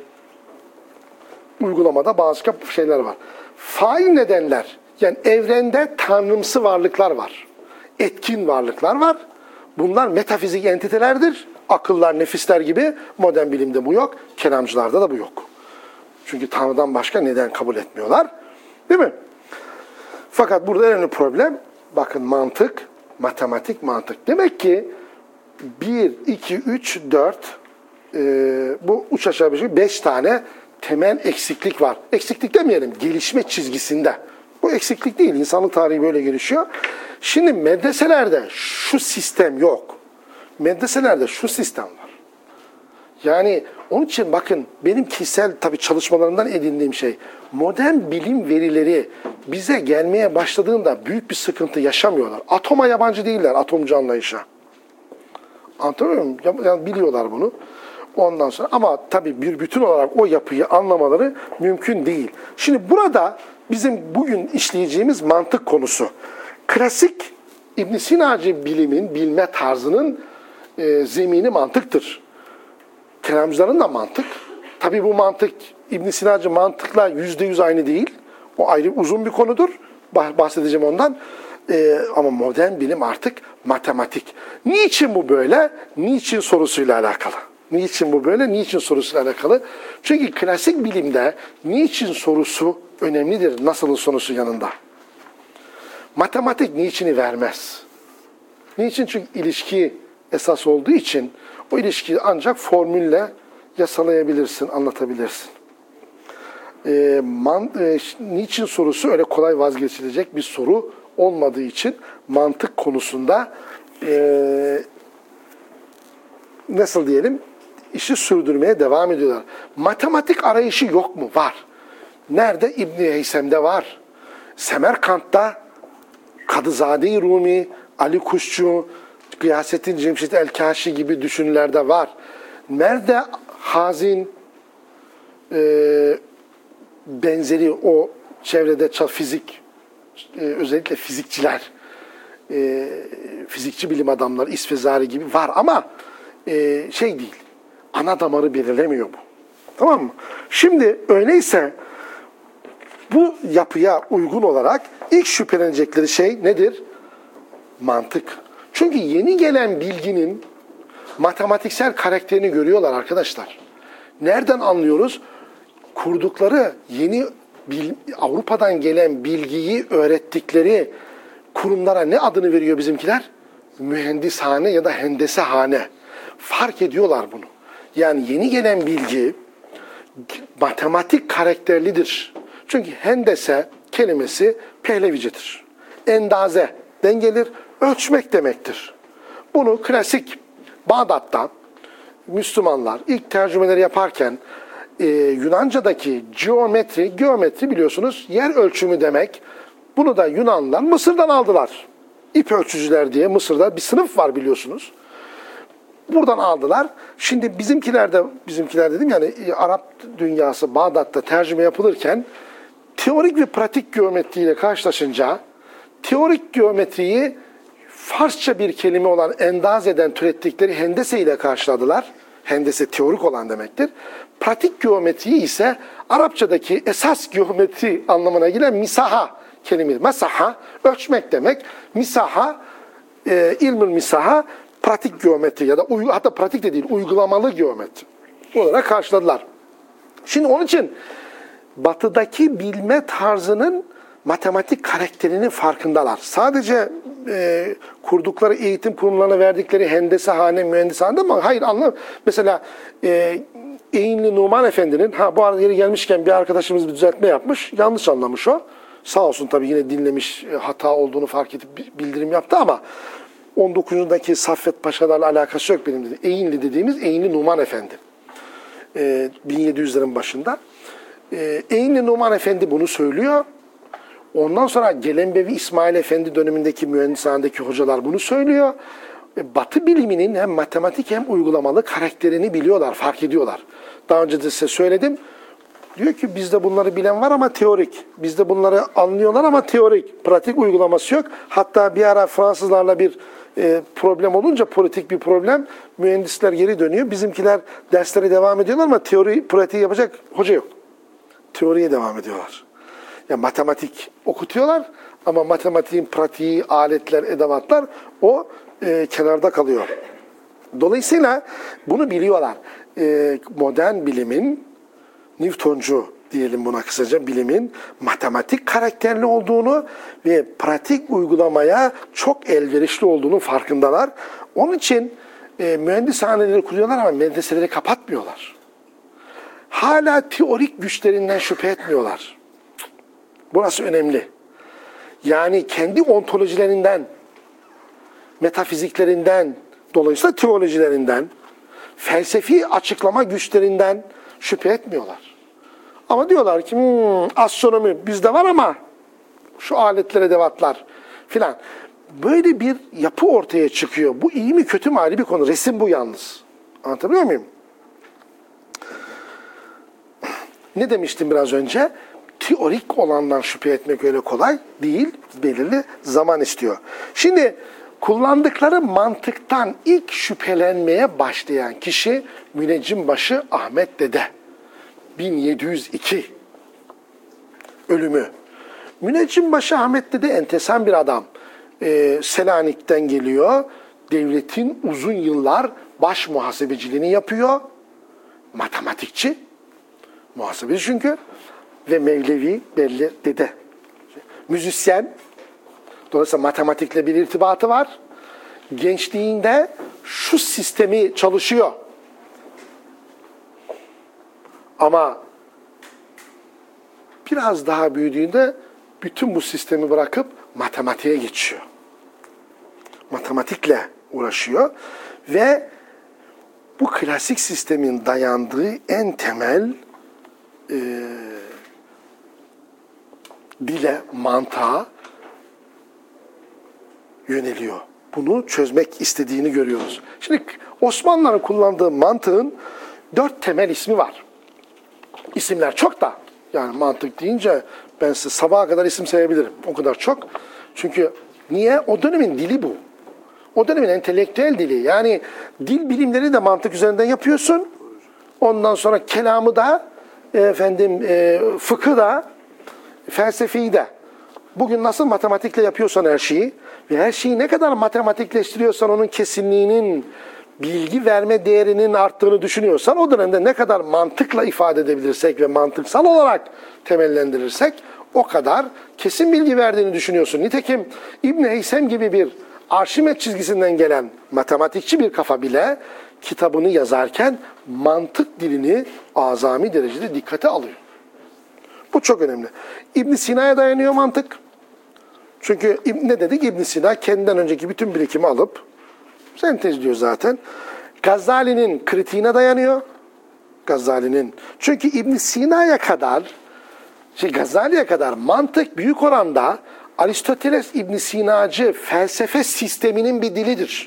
uygulamada bazı şeyler var. Fail nedenler, yani evrende tanrımsı varlıklar var. Etkin varlıklar var. Bunlar metafizik entitelerdir. Akıllar, nefisler gibi. Modern bilimde bu yok. Kelamcılarda da bu yok. Çünkü Tanrı'dan başka neden kabul etmiyorlar. Değil mi? Fakat burada en önemli problem, bakın mantık, matematik mantık. Demek ki bir, iki, üç, dört, e, bu uç aşağı beş, beş tane temel eksiklik var. Eksiklik demeyelim, gelişme çizgisinde. Bu eksiklik değil, insanlık tarihi böyle gelişiyor. Şimdi medreselerde şu sistem yok. Medreselerde şu sistem var. Yani onun için bakın benim kişisel tabii çalışmalarımdan edindiğim şey, modern bilim verileri bize gelmeye başladığında büyük bir sıkıntı yaşamıyorlar. Atoma yabancı değiller, atomcu anlayışa. Anlatabiliyor muyum? Yani biliyorlar bunu. Ondan sonra ama tabii bir bütün olarak o yapıyı anlamaları mümkün değil. Şimdi burada bizim bugün işleyeceğimiz mantık konusu. Klasik İbn Sinacı bilimin, bilme tarzının e, zemini mantıktır. Kelamcıların da mantık. Tabii bu mantık İbn Sinacı mantıkla yüzde yüz aynı değil. O ayrı uzun bir konudur. Bahsedeceğim ondan. Ee, ama modern bilim artık matematik. Niçin bu böyle? Niçin sorusuyla alakalı. Niçin bu böyle? Niçin sorusuyla alakalı. Çünkü klasik bilimde niçin sorusu önemlidir. Nasılın sorusu yanında. Matematik niçini vermez. Niçin? Çünkü ilişki esas olduğu için o ilişkiyi ancak formülle yasalayabilirsin, anlatabilirsin. E, man, e, niçin sorusu öyle kolay vazgeçilecek bir soru olmadığı için mantık konusunda e, nasıl diyelim işi sürdürmeye devam ediyorlar. Matematik arayışı yok mu? Var. Nerede? İbn-i Heysem'de var. Semerkant'ta Kadızade-i Rumi, Ali Kuşçu, Gıyasettin Cemşit El-Kaşi gibi düşünürlerde var. Nerede? Hazin e, benzeri o çevrede fizik, e, özellikle fizikçiler, e, fizikçi bilim adamları, İsfezari gibi var ama e, şey değil, ana damarı belirlemiyor bu. Tamam mı? Şimdi öyleyse bu yapıya uygun olarak ilk şüphelenecekleri şey nedir? Mantık. Çünkü yeni gelen bilginin matematiksel karakterini görüyorlar arkadaşlar. Nereden anlıyoruz? Kurdukları yeni Avrupa'dan gelen bilgiyi öğrettikleri kurumlara ne adını veriyor bizimkiler? Mühendishane ya da hendesehane. Fark ediyorlar bunu. Yani yeni gelen bilgi matematik karakterlidir. Çünkü hendese kelimesi Pehlevicedir. Endaze'den gelir, ölçmek demektir. Bunu klasik Bağdat'ta Müslümanlar ilk tercümeleri yaparken e, Yunanca'daki geometri, geometri biliyorsunuz yer ölçümü demek. Bunu da Yunanlılar Mısır'dan aldılar. İp ölçücüler diye Mısır'da bir sınıf var biliyorsunuz. Buradan aldılar. Şimdi bizimkiler de, bizimkiler dedim yani Arap dünyası Bağdat'ta tercüme yapılırken teorik ve pratik geometriyle karşılaşınca teorik geometriyi Farsça bir kelime olan endazeden türettikleri hendese ile karşıladılar. Hendese teorik olan demektir. Pratik geometriyi ise Arapçadaki esas geometri anlamına gelen misaha kelime. Masaha ölçmek demek. Misaha e, ilmül misaha pratik geometri ya da hatta pratik de değil uygulamalı geometri olarak karşıladılar. Şimdi onun için batıdaki bilme tarzının matematik karakterinin farkındalar. Sadece e, kurdukları eğitim kurumlarına verdikleri hendesehane, mühendishane ama hayır anlam. Mesela e, Eğinli Numan Efendi'nin, ha bu arada yeri gelmişken bir arkadaşımız bir düzeltme yapmış. Yanlış anlamış o. Sağ olsun tabii yine dinlemiş, hata olduğunu fark edip bildirim yaptı ama on dokuzuzdaki Saffet Paşalarla alakası yok benim dediğim. Eğinli dediğimiz Eğinli Numan Efendi. E, bin yedi yüzlerin başında. E, Eğinli Numan Efendi bunu söylüyor. Ondan sonra Gelenbevi İsmail Efendi dönemindeki mühendishanedeki hocalar bunu söylüyor. Batı biliminin hem matematik hem uygulamalı karakterini biliyorlar, fark ediyorlar. Daha önce de size söyledim. Diyor ki bizde bunları bilen var ama teorik. Bizde bunları anlıyorlar ama teorik. Pratik uygulaması yok. Hatta bir ara Fransızlarla bir e, problem olunca politik bir problem mühendisler geri dönüyor. Bizimkiler derslere devam ediyorlar ama teori, pratiği yapacak hoca yok. Teoriye devam ediyorlar. Yani matematik okutuyorlar ama matematiğin pratiği, aletler, edevatlar o e, kenarda kalıyor. Dolayısıyla bunu biliyorlar. E, modern bilimin, Newtoncu diyelim buna kısaca, bilimin matematik karakterli olduğunu ve pratik uygulamaya çok elverişli olduğunu farkındalar. Onun için e, mühendishaneleri kuruyorlar ama medreseleri kapatmıyorlar. Hala teorik güçlerinden şüphe etmiyorlar. Burası önemli. Yani kendi ontolojilerinden, metafiziklerinden, dolayısıyla teolojilerinden, felsefi açıklama güçlerinden şüphe etmiyorlar. Ama diyorlar ki hmm, astronomi bizde var ama şu aletler, edevatlar filan. Böyle bir yapı ortaya çıkıyor. Bu iyi mi kötü mü ayrı bir konu. Resim bu yalnız. Anlatabiliyor muyum? Ne demiştim biraz önce? Teorik olandan şüphe etmek öyle kolay değil. Belirli zaman istiyor. Şimdi kullandıkları mantıktan ilk şüphelenmeye başlayan kişi Müneccimbaşı Ahmet Dede. bin yedi yüz iki ölümü. Müneccimbaşı Ahmet Dede enteresan bir adam. Ee, Selanik'ten geliyor. Devletin uzun yıllar baş muhasebeciliğini yapıyor. Matematikçi. Muhasebeci çünkü. Ve Mevlevi belli dede. Müzisyen. Dolayısıyla matematikle bir irtibatı var. Gençliğinde şu sistemi çalışıyor. Ama biraz daha büyüdüğünde bütün bu sistemi bırakıp matematiğe geçiyor. Matematikle uğraşıyor ve bu klasik sistemin dayandığı en temel e, dile, mantığa yöneliyor. Bunu çözmek istediğini görüyoruz. Şimdi Osmanlıların kullandığı mantığın dört temel ismi var. İsimler çok da. Yani mantık deyince ben size sabaha kadar isim sayabilirim. O kadar çok. Çünkü niye? O dönemin dili bu. O dönemin entelektüel dili. Yani dil bilimleri de mantık üzerinden yapıyorsun. Ondan sonra kelamı da, efendim, e, fıkı da, felsefeyi de. Bugün nasıl matematikle yapıyorsan her şeyi ve her şeyi ne kadar matematikleştiriyorsan onun kesinliğinin, bilgi verme değerinin arttığını düşünüyorsan o dönemde ne kadar mantıkla ifade edebilirsek ve mantıksal olarak temellendirirsek o kadar kesin bilgi verdiğini düşünüyorsun. Nitekim İbn Heysem gibi bir Arşimet çizgisinden gelen matematikçi bir kafa bile kitabını yazarken mantık dilini azami derecede dikkate alıyor. Bu çok önemli. İbn Sina'ya dayanıyor mantık. Çünkü ne dedik? İbn Sina kendinden önceki bütün birikimi alıp sentezliyor zaten. Gazali'nin kritiğine dayanıyor. Gazali'nin. Çünkü İbn Sina'ya kadar, şey Gazali'ye kadar mantık büyük oranda Aristoteles İbn Sinacı felsefe sisteminin bir dilidir.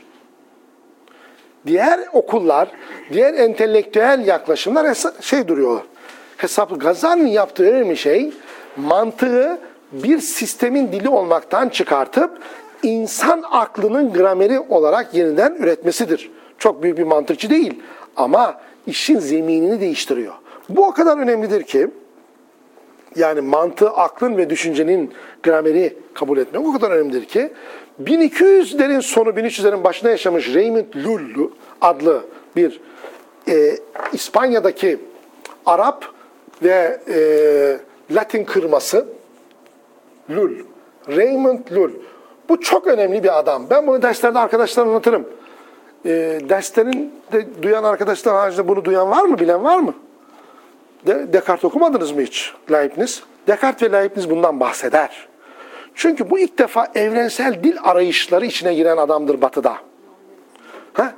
Diğer okullar, diğer entelektüel yaklaşımlar şey duruyorlar. Hesaplı. Gazali'nin yaptığı önemli şey mantığı bir sistemin dili olmaktan çıkartıp insan aklının grameri olarak yeniden üretmesidir. Çok büyük bir mantıkçı değil ama işin zeminini değiştiriyor. Bu o kadar önemlidir ki yani mantığı, aklın ve düşüncenin grameri kabul etmek o kadar önemlidir ki bin iki yüzlerin sonu bin üç yüzlerin başına yaşamış Raymond Lull adlı bir e, İspanya'daki Arap ve e, Latin kırması Lull. Raymond Lull. Bu çok önemli bir adam. Ben bunu derslerde arkadaşlara anlatırım. E, derslerin de duyan arkadaşlar haricinde bunu duyan var mı? Bilen var mı? De, Descartes okumadınız mı hiç? Leibniz. Descartes ve Leibniz bundan bahseder. Çünkü bu ilk defa evrensel dil arayışları içine giren adamdır Batı'da. Ha?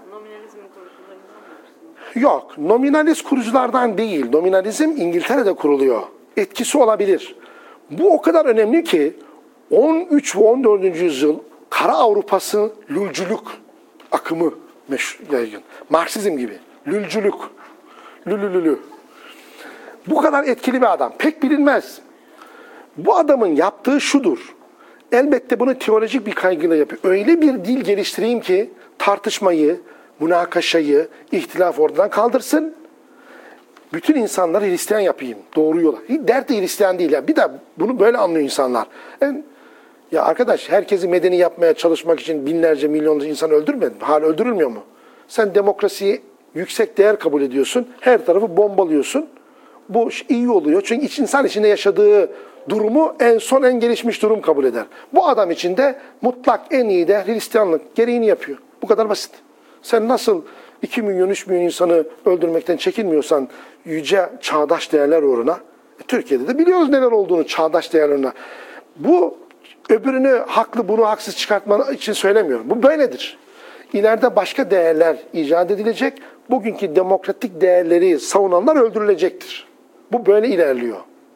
Yok. Nominalist kuruculardan değil. Nominalizm İngiltere'de kuruluyor. Etkisi olabilir. Bu o kadar önemli ki on üç ve on dördüncü yüzyıl Kara Avrupası lülcülük akımı meşhur, yaygın. Marksizm gibi. Lülcülük. Lülülülü. Bu kadar etkili bir adam. Pek bilinmez. Bu adamın yaptığı şudur. Elbette bunu teolojik bir kaygıyla yapıyor. Öyle bir dil geliştireyim ki tartışmayı, münakaşayı, ihtilaf oradan kaldırsın. Bütün insanları Hristiyan yapayım. Doğru yola. Dert de Hristiyan değil. Ya. Bir de bunu böyle anlıyor insanlar. Yani, ya arkadaş herkesi medeni yapmaya çalışmak için binlerce milyonlarca insan öldürmedin. Hala öldürülmüyor mu? Sen demokrasiyi yüksek değer kabul ediyorsun. Her tarafı bombalıyorsun. Bu iyi oluyor. Çünkü iç insan içinde yaşadığı durumu en son en gelişmiş durum kabul eder. Bu adam için de mutlak en iyi de Hristiyanlık gereğini yapıyor. Bu kadar basit. Sen nasıl iki milyon, üç milyon insanı öldürmekten çekinmiyorsan yüce çağdaş değerler uğruna, e, Türkiye'de de biliyoruz neler olduğunu çağdaş değerlerine. Bu öbürünü haklı, bunu haksız çıkartman için söylemiyorum. Bu böyledir. İleride başka değerler icat edilecek. Bugünkü demokratik değerleri savunanlar öldürülecektir. Bu böyle ilerliyor.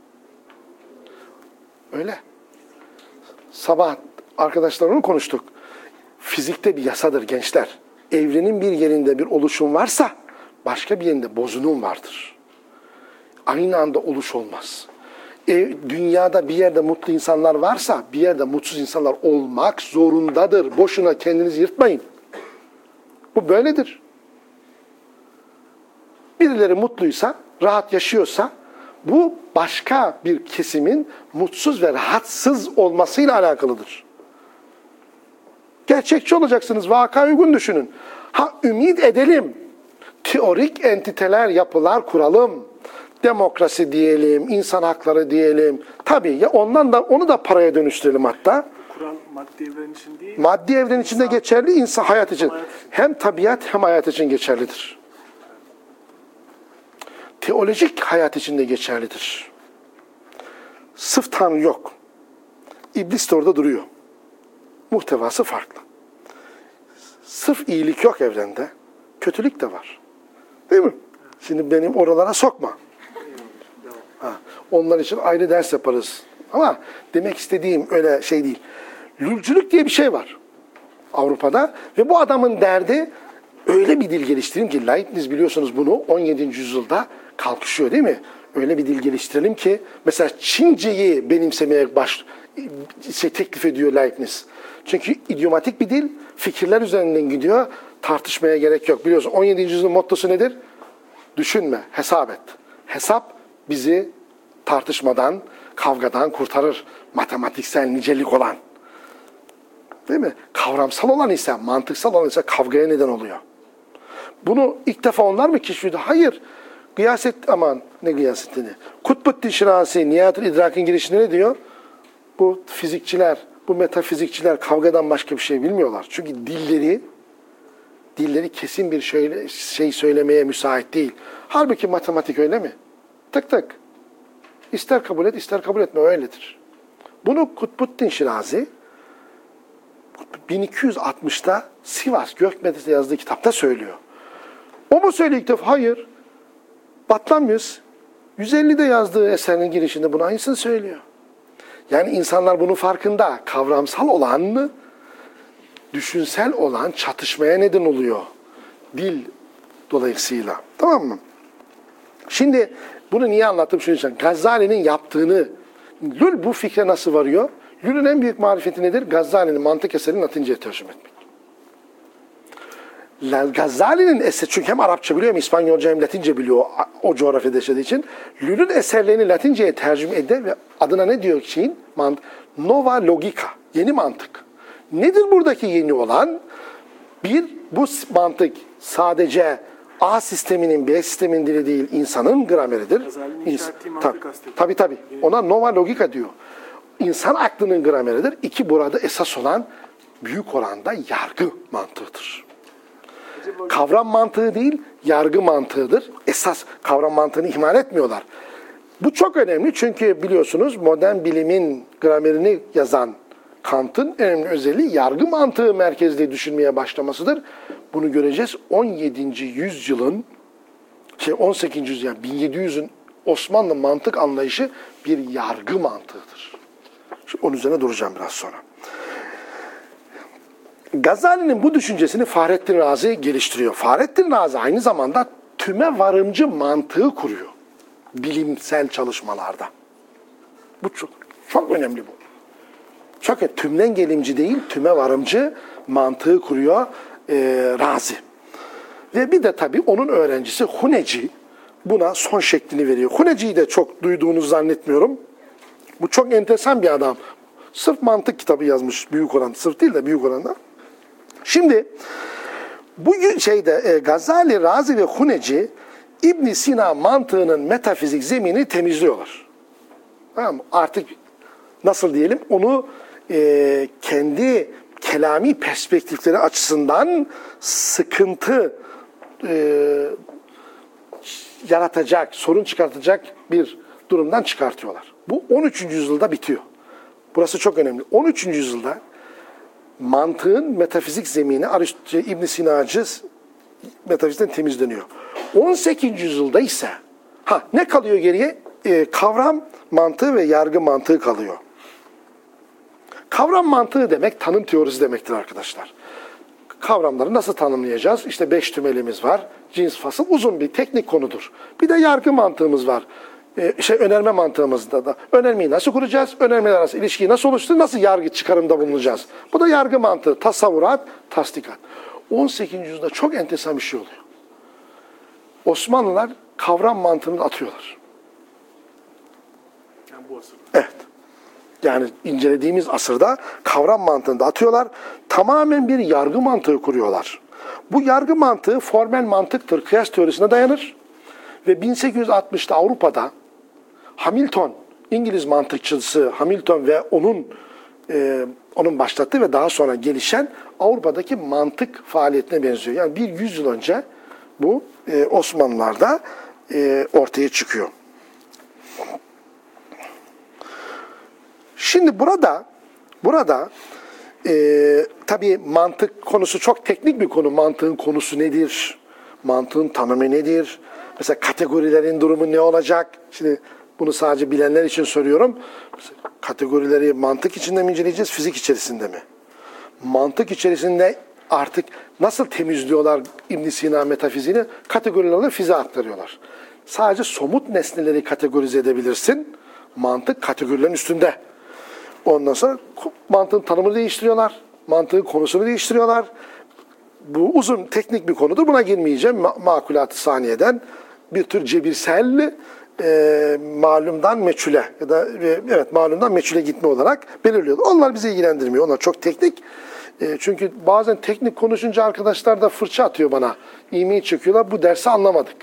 Öyle. Sabah arkadaşlarımla konuştuk. Fizikte bir yasadır gençler. Evrenin bir yerinde bir oluşum varsa başka bir yerinde bozunum vardır. Aynı anda oluş olmaz. E, dünyada bir yerde mutlu insanlar varsa bir yerde mutsuz insanlar olmak zorundadır. Boşuna kendinizi yırtmayın. Bu böyledir. Birileri mutluysa, rahat yaşıyorsa bu başka bir kesimin mutsuz ve rahatsız olmasıyla alakalıdır. Gerçekçi olacaksınız, vaka uygun düşünün. Ha ümit edelim, teorik entiteler, yapılar kuralım. Demokrasi diyelim, insan hakları diyelim. Tabii ya ondan da onu da paraya dönüştürelim hatta. Kural maddi evren için değil. Maddi evren içinde insan, geçerli, insan hayat için. hayat için. Hem tabiat hem hayat için geçerlidir. Teolojik hayat için de geçerlidir. Sıf Tanrı yok. İblis de orada duruyor. Muhtevası farklı. Sırf iyilik yok evrende. Kötülük de var. Değil mi? Şimdi benim oralara sokma. Ha, onlar için ayrı ders yaparız. Ama demek istediğim öyle şey değil. Lülcülük diye bir şey var Avrupa'da ve bu adamın derdi öyle bir dil geliştireyim ki Leibniz biliyorsunuz bunu on yedinci yüzyılda kalkışıyor değil mi? Öyle bir dil geliştirelim ki mesela Çince'yi benimsemeye baş şey teklif ediyor Leibniz. Çünkü idiomatik bir dil, fikirler üzerinden gidiyor. Tartışmaya gerek yok. Biliyorsun on yedinci yüzyılın mottosu nedir? Düşünme, hesap et. Hesap bizi tartışmadan, kavgadan kurtarır. Matematiksel nicelik olan. Değil mi? Kavramsal olan ise, mantıksal olan ise kavgaya neden oluyor. Bunu ilk defa onlar mı keşfediyor? Hayır. Gıyaset, aman ne Gıyasettin'i? Kutbuddin Şinasi, Nihayetul İdrak'ın girişinde ne diyor? Bu fizikçiler, bu metafizikçiler kavgadan başka bir şey bilmiyorlar. Çünkü dilleri, dilleri kesin bir şöyle, şey söylemeye müsait değil. Halbuki matematik öyle mi? Tık tık. İster kabul et, ister kabul etme öyledir. Bunu Kutbuddin Şirazi bin iki yüz altmışta Sivas Gökmen'de yazdığı kitapta söylüyor. O mu söylüyor ilk defa? Hayır. Batlamyus yüz ellide yazdığı eserin girişinde bunu aynısını söylüyor. Yani insanlar bunun farkında. Kavramsal olan mı, düşünsel olan çatışmaya neden oluyor. Dil dolayısıyla. Tamam mı? Şimdi bunu niye anlattım? Şunun için. Gazali'nin yaptığını, Lül bu fikre nasıl varıyor? Lül'ün en büyük marifeti nedir? Gazali'nin mantık eserini Latince'ye tercüme etmek. Gazali'nin eseri, çünkü hem Arapça biliyor hem İspanyolca hem Latince biliyor o coğrafyada yaşadığı için. Lül'ün eserlerini Latince'ye tercüme eder ve adına ne diyor şeyin? Nova Logica, yeni mantık. Nedir buradaki yeni olan? Bir, bu mantık sadece A sisteminin, B sistemin dili değil, insanın grameridir. Gazali'nin İns işaretli mantık kastediyor. Tabii tabii. Ona Nova Logica diyor. İnsan aklının grameridir. İki, burada esas olan büyük oranda yargı mantığıdır. Kavram mantığı değil, yargı mantığıdır. Esas kavram mantığını ihmal etmiyorlar. Bu çok önemli çünkü biliyorsunuz modern bilimin gramerini yazan Kant'ın en önemli özelliği yargı mantığı merkezli düşünmeye başlamasıdır. Bunu göreceğiz. on yedinci yüzyılın, şey on sekizinci yüzyıl, yani bin yedi yüzün Osmanlı mantık anlayışı bir yargı mantığıdır. Şimdi onun üzerine duracağım biraz sonra. Gazali'nin bu düşüncesini Fahrettin Razi geliştiriyor. Fahrettin Razi aynı zamanda tüme varımcı mantığı kuruyor. Bilimsel çalışmalarda. Bu çok, çok önemli bu. Çok tümden gelimci değil, tüme varımcı mantığı kuruyor e, Razi. Ve bir de tabii onun öğrencisi Huneci buna son şeklini veriyor. Huneci'yi de çok duyduğunuzu zannetmiyorum. Bu çok enteresan bir adam. Sırf mantık kitabı yazmış büyük oranda. Sırf değil de büyük oranda. Şimdi bu şeyde e, Gazali, Razi ve Huneci İbn Sina mantığının metafizik zeminini temizliyorlar. Tamam mı? Artık nasıl diyelim onu e, kendi kelami perspektifleri açısından sıkıntı e, yaratacak, sorun çıkartacak bir durumdan çıkartıyorlar. Bu on üçüncü yüzyılda bitiyor. Burası çok önemli. on üçüncü yüzyılda mantığın metafizik zemini Aristo, İbn Sina'cı metafizikten temizleniyor. on sekizinci yüzyılda ise ha ne kalıyor geriye? Ee, kavram mantığı ve yargı mantığı kalıyor. Kavram mantığı demek tanım teorisi demektir arkadaşlar. Kavramları nasıl tanımlayacağız? İşte beş tümelimiz var. Cins, fasıl uzun bir teknik konudur. Bir de yargı mantığımız var. Ee, şey önerme mantığımızda da önermeyi nasıl kuracağız? Önermeler arası ilişkiyi nasıl oluşturacağız? Nasıl yargı çıkarımda bulunacağız? Bu da yargı mantığı. Tasavvurat, tasdikat. on sekizinci yüzyılda çok enteresan bir şey oluyor. Osmanlılar kavram mantığını atıyorlar. Yani bu asırda. Evet. Yani incelediğimiz asırda kavram mantığını da atıyorlar. Tamamen bir yargı mantığı kuruyorlar. Bu yargı mantığı formel mantıktır. Kıyas teorisine dayanır. Ve bin sekiz yüz altmışta Avrupa'da Hamilton, İngiliz mantıkçısı Hamilton ve onun e, onun başlattığı ve daha sonra gelişen Avrupa'daki mantık faaliyetine benziyor. Yani bir yüzyıl önce bu e, Osmanlılar'da e, ortaya çıkıyor. Şimdi burada burada e, tabii mantık konusu çok teknik bir konu. Mantığın konusu nedir? Mantığın tanımı nedir? Mesela kategorilerin durumu ne olacak? Şimdi bunu sadece bilenler için soruyorum. Mesela kategorileri mantık içinde mi inceleyeceğiz, fizik içerisinde mi? Mantık içerisinde artık nasıl temizliyorlar İbn Sina metafiziğini? Kategorilerle fiziğe aktarıyorlar. Sadece somut nesneleri kategorize edebilirsin. Mantık kategorilerin üstünde. Ondan sonra mantığın tanımını değiştiriyorlar. Mantığın konusunu değiştiriyorlar. Bu uzun teknik bir konudur. Buna girmeyeceğim. Ma makulat-ı saniyeden bir tür cebirsel e, malumdan meçhule ya da e, evet malumdan meçhule gitme olarak belirliyor. Onlar bizi ilgilendirmiyor. Onlar çok teknik. E, çünkü bazen teknik konuşunca arkadaşlar da fırça atıyor bana. İğmeyi çekiyorlar. Bu dersi anlamadık.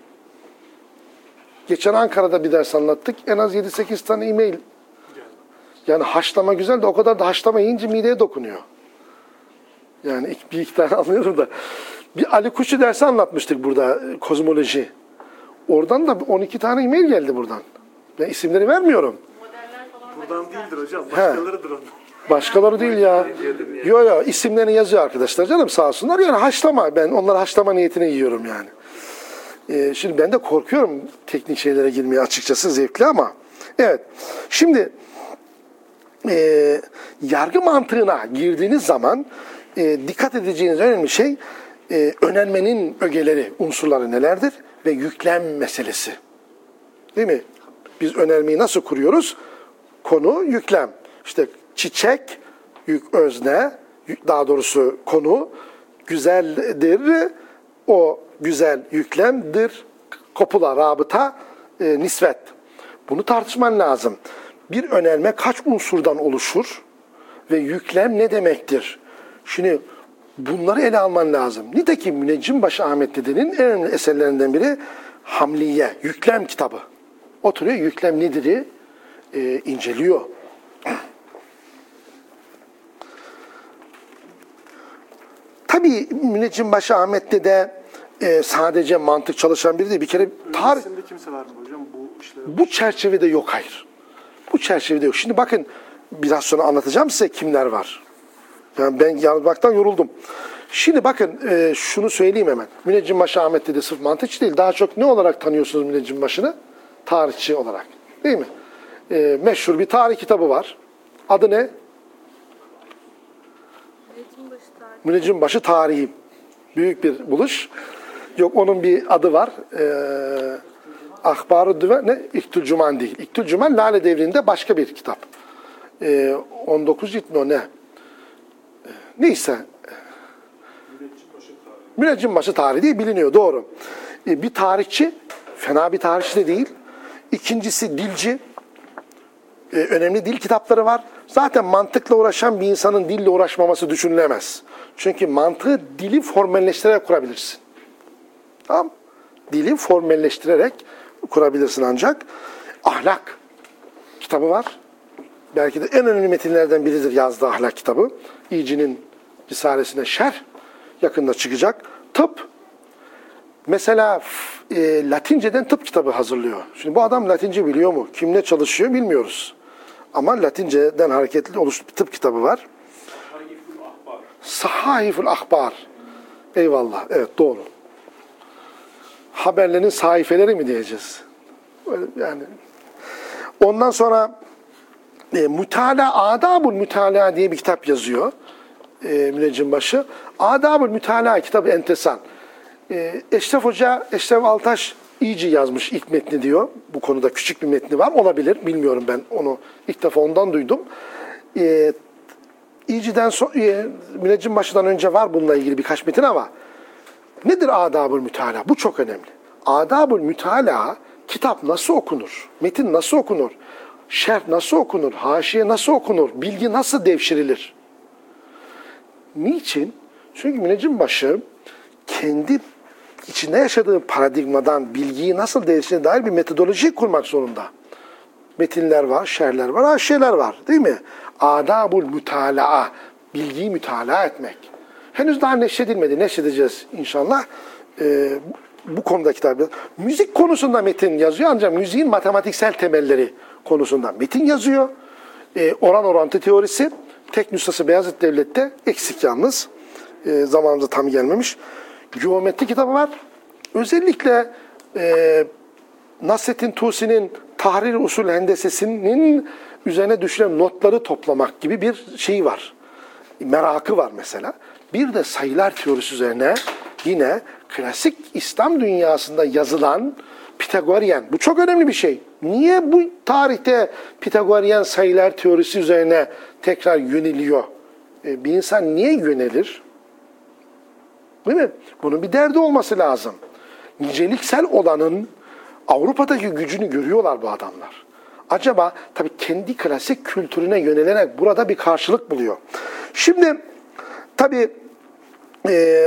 Geçen Ankara'da bir ders anlattık. En az yedi sekiz tane e-mail. Yani haşlama güzel de o kadar da haşlama yiyince mideye dokunuyor. Yani bir iki tane anlıyorum da. Bir Ali Kuşçu dersi anlatmıştık burada, kozmoloji. Oradan da on iki tane e-mail geldi buradan. Ben isimleri vermiyorum. Buradan değildir hocam. Başkalarıdır onlar. Başkaları değil ya. Yok yok, isimlerini yazıyor arkadaşlar canım, sağ olsunlar. Yani haşlama, ben onları haşlama niyetine yiyorum yani. Ee, şimdi ben de korkuyorum teknik şeylere girmeye, açıkçası zevkli ama. Evet, şimdi e, yargı mantığına girdiğiniz zaman e, dikkat edeceğiniz önemli şey e, önermenin ögeleri, unsurları nelerdir ve yüklem meselesi. Değil mi? Biz önermeyi nasıl kuruyoruz? Konu, yüklem. İşte çiçek, yük, özne, daha doğrusu konu, güzeldir, o güzel yüklemdir, kopula, rabıta, e, nisvet. Bunu tartışman lazım. Bir önerme kaç unsurdan oluşur ve yüklem ne demektir? Şimdi bunları ele alman lazım. Nitekim Müneccimbaşı Ahmet Dede'nin en önemli eserlerinden biri Hamliye, yüklem kitabı. Oturuyor, yüklem nedir'i e, inceliyor. Tabii Müneccimbaşı Ahmet Dede e, sadece mantık çalışan biri değil. Bir kere tar Öncesinde kimse var mı hocam bu işlere? bu çerçevede yok, hayır. Bu çerçevede yok. Şimdi bakın, biraz sonra anlatacağım size kimler var. Yani ben yazmaktan yoruldum. Şimdi bakın e, şunu söyleyeyim hemen. Müneccimbaşı Ahmet Dede sırf mantıkçı değil. Daha çok ne olarak tanıyorsunuz Müneccimbaşı'nı? Tarihçi olarak. Değil mi? E, meşhur bir tarih kitabı var. Adı ne? Müneccimbaşı Tarihi. Büyük bir buluş. Yok, onun bir adı var. Ee, Ahbar-ı Düve, ne? İktülcüman değil. İktülcüman Lale Devri'nde başka bir kitap. Ee, on dokuz cilt mi o ne? Neyse. Müneccimbaşı Tarihi değil, biliniyor, doğru. Ee, bir tarihçi, fena bir tarihçi de değil. İkincisi dilci. Ee, önemli dil kitapları var. Zaten mantıkla uğraşan bir insanın dille uğraşmaması düşünülemez. Çünkü mantığı dili formelleştirerek kurabilirsin. Tamam? Dili formelleştirerek kurabilirsin ancak. Ahlak kitabı var. Belki de en önemli metinlerden biridir yazdığı ahlak kitabı. İyici'nin Risalesine şerh. Yakında çıkacak. Tıp. Mesela e, Latinceden tıp kitabı hazırlıyor. Şimdi bu adam Latince biliyor mu? Kimle çalışıyor bilmiyoruz. Ama Latinceden hareketli oluşmuş bir tıp kitabı var. Sahiful Ahbar. Eyvallah. Evet, doğru. Haberlerin sahifeleri mi diyeceğiz? Böyle yani. Ondan sonra e, Mütala, Adabul Mütala diye bir kitap yazıyor. E, Müneccimbaşı. Adabul Mütala kitabı enteresan. E, Eşref Hoca, Eşref Altaş iyice yazmış ilk metni diyor. Bu konuda küçük bir metni var. Olabilir. Bilmiyorum, ben onu ilk defa ondan duydum. E, İyici'den sonra, e, Müneccimbaşı'dan önce var bununla ilgili birkaç metin ama nedir Adab-ül Mütala? Bu çok önemli. Adab-ül Mütala, kitap nasıl okunur? Metin nasıl okunur? Şerh nasıl okunur? Haşiye nasıl okunur? Bilgi nasıl devşirilir? Niçin? Çünkü Müneccimbaşı kendi içinde yaşadığı paradigmadan bilgiyi nasıl devşirdiğine dair bir metodoloji kurmak zorunda. Metinler var, şerhler var, haşiyeler var, değil mi? Adabul mütalaa, bilgiyi mütalaa etmek. Henüz daha neşredilmedi, neşredeceğiz inşallah. Ee, bu konuda kitap. Müzik konusunda metin yazıyor, ancak müziğin matematiksel temelleri konusunda metin yazıyor. Ee, oran orantı teorisi, tek nüshası Beyazıt Devlet'te, eksik yalnız. Ee, zamanımıza tam gelmemiş. Geometri kitabı var. özellikle e, Nasrettin Tusi'nin Tahrir Usul Hendesesi'nin üzerine düşen notları toplamak gibi bir şey var. Merakı var mesela. Bir de sayılar teorisi üzerine yine klasik İslam dünyasında yazılan Pitagoryen. Bu çok önemli bir şey. Niye bu tarihte Pitagoryen sayılar teorisi üzerine tekrar yöneliyor? E, bir insan niye yönelir? Değil mi? Bunun bir derdi olması lazım. Niceliksel olanın Avrupa'daki gücünü görüyorlar bu adamlar. Acaba tabii kendi klasik kültürüne yönelerek burada bir karşılık buluyor. Şimdi tabii e,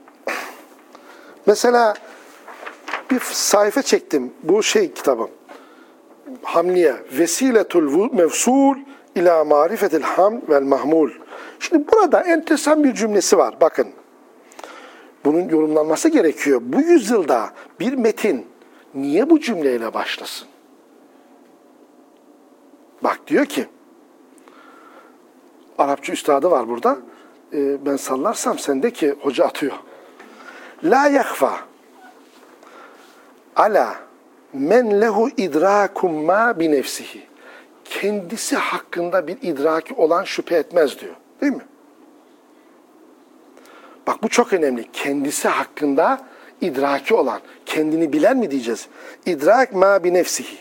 mesela bir sayfa çektim. Bu şey kitabım. Hamliye. Vesiletul mevsul ila marifetil ham vel mahmul. Şimdi burada enteresan bir cümlesi var. Bakın. Bunun yorumlanması gerekiyor. Bu yüzyılda bir metin niye bu cümleyle başlasın? Bak diyor ki, Arapça üstadı var burada. Ee, ben sallarsam sen de ki hoca atıyor. La yahfa ala men lehu idrakum ma bi nefsihi. Kendisi hakkında bir idraki olan şüphe etmez diyor. Değil mi? Bak bu çok önemli. Kendisi hakkında idraki olan, kendini bilen mi diyeceğiz? İdrak ma bi nefsihi.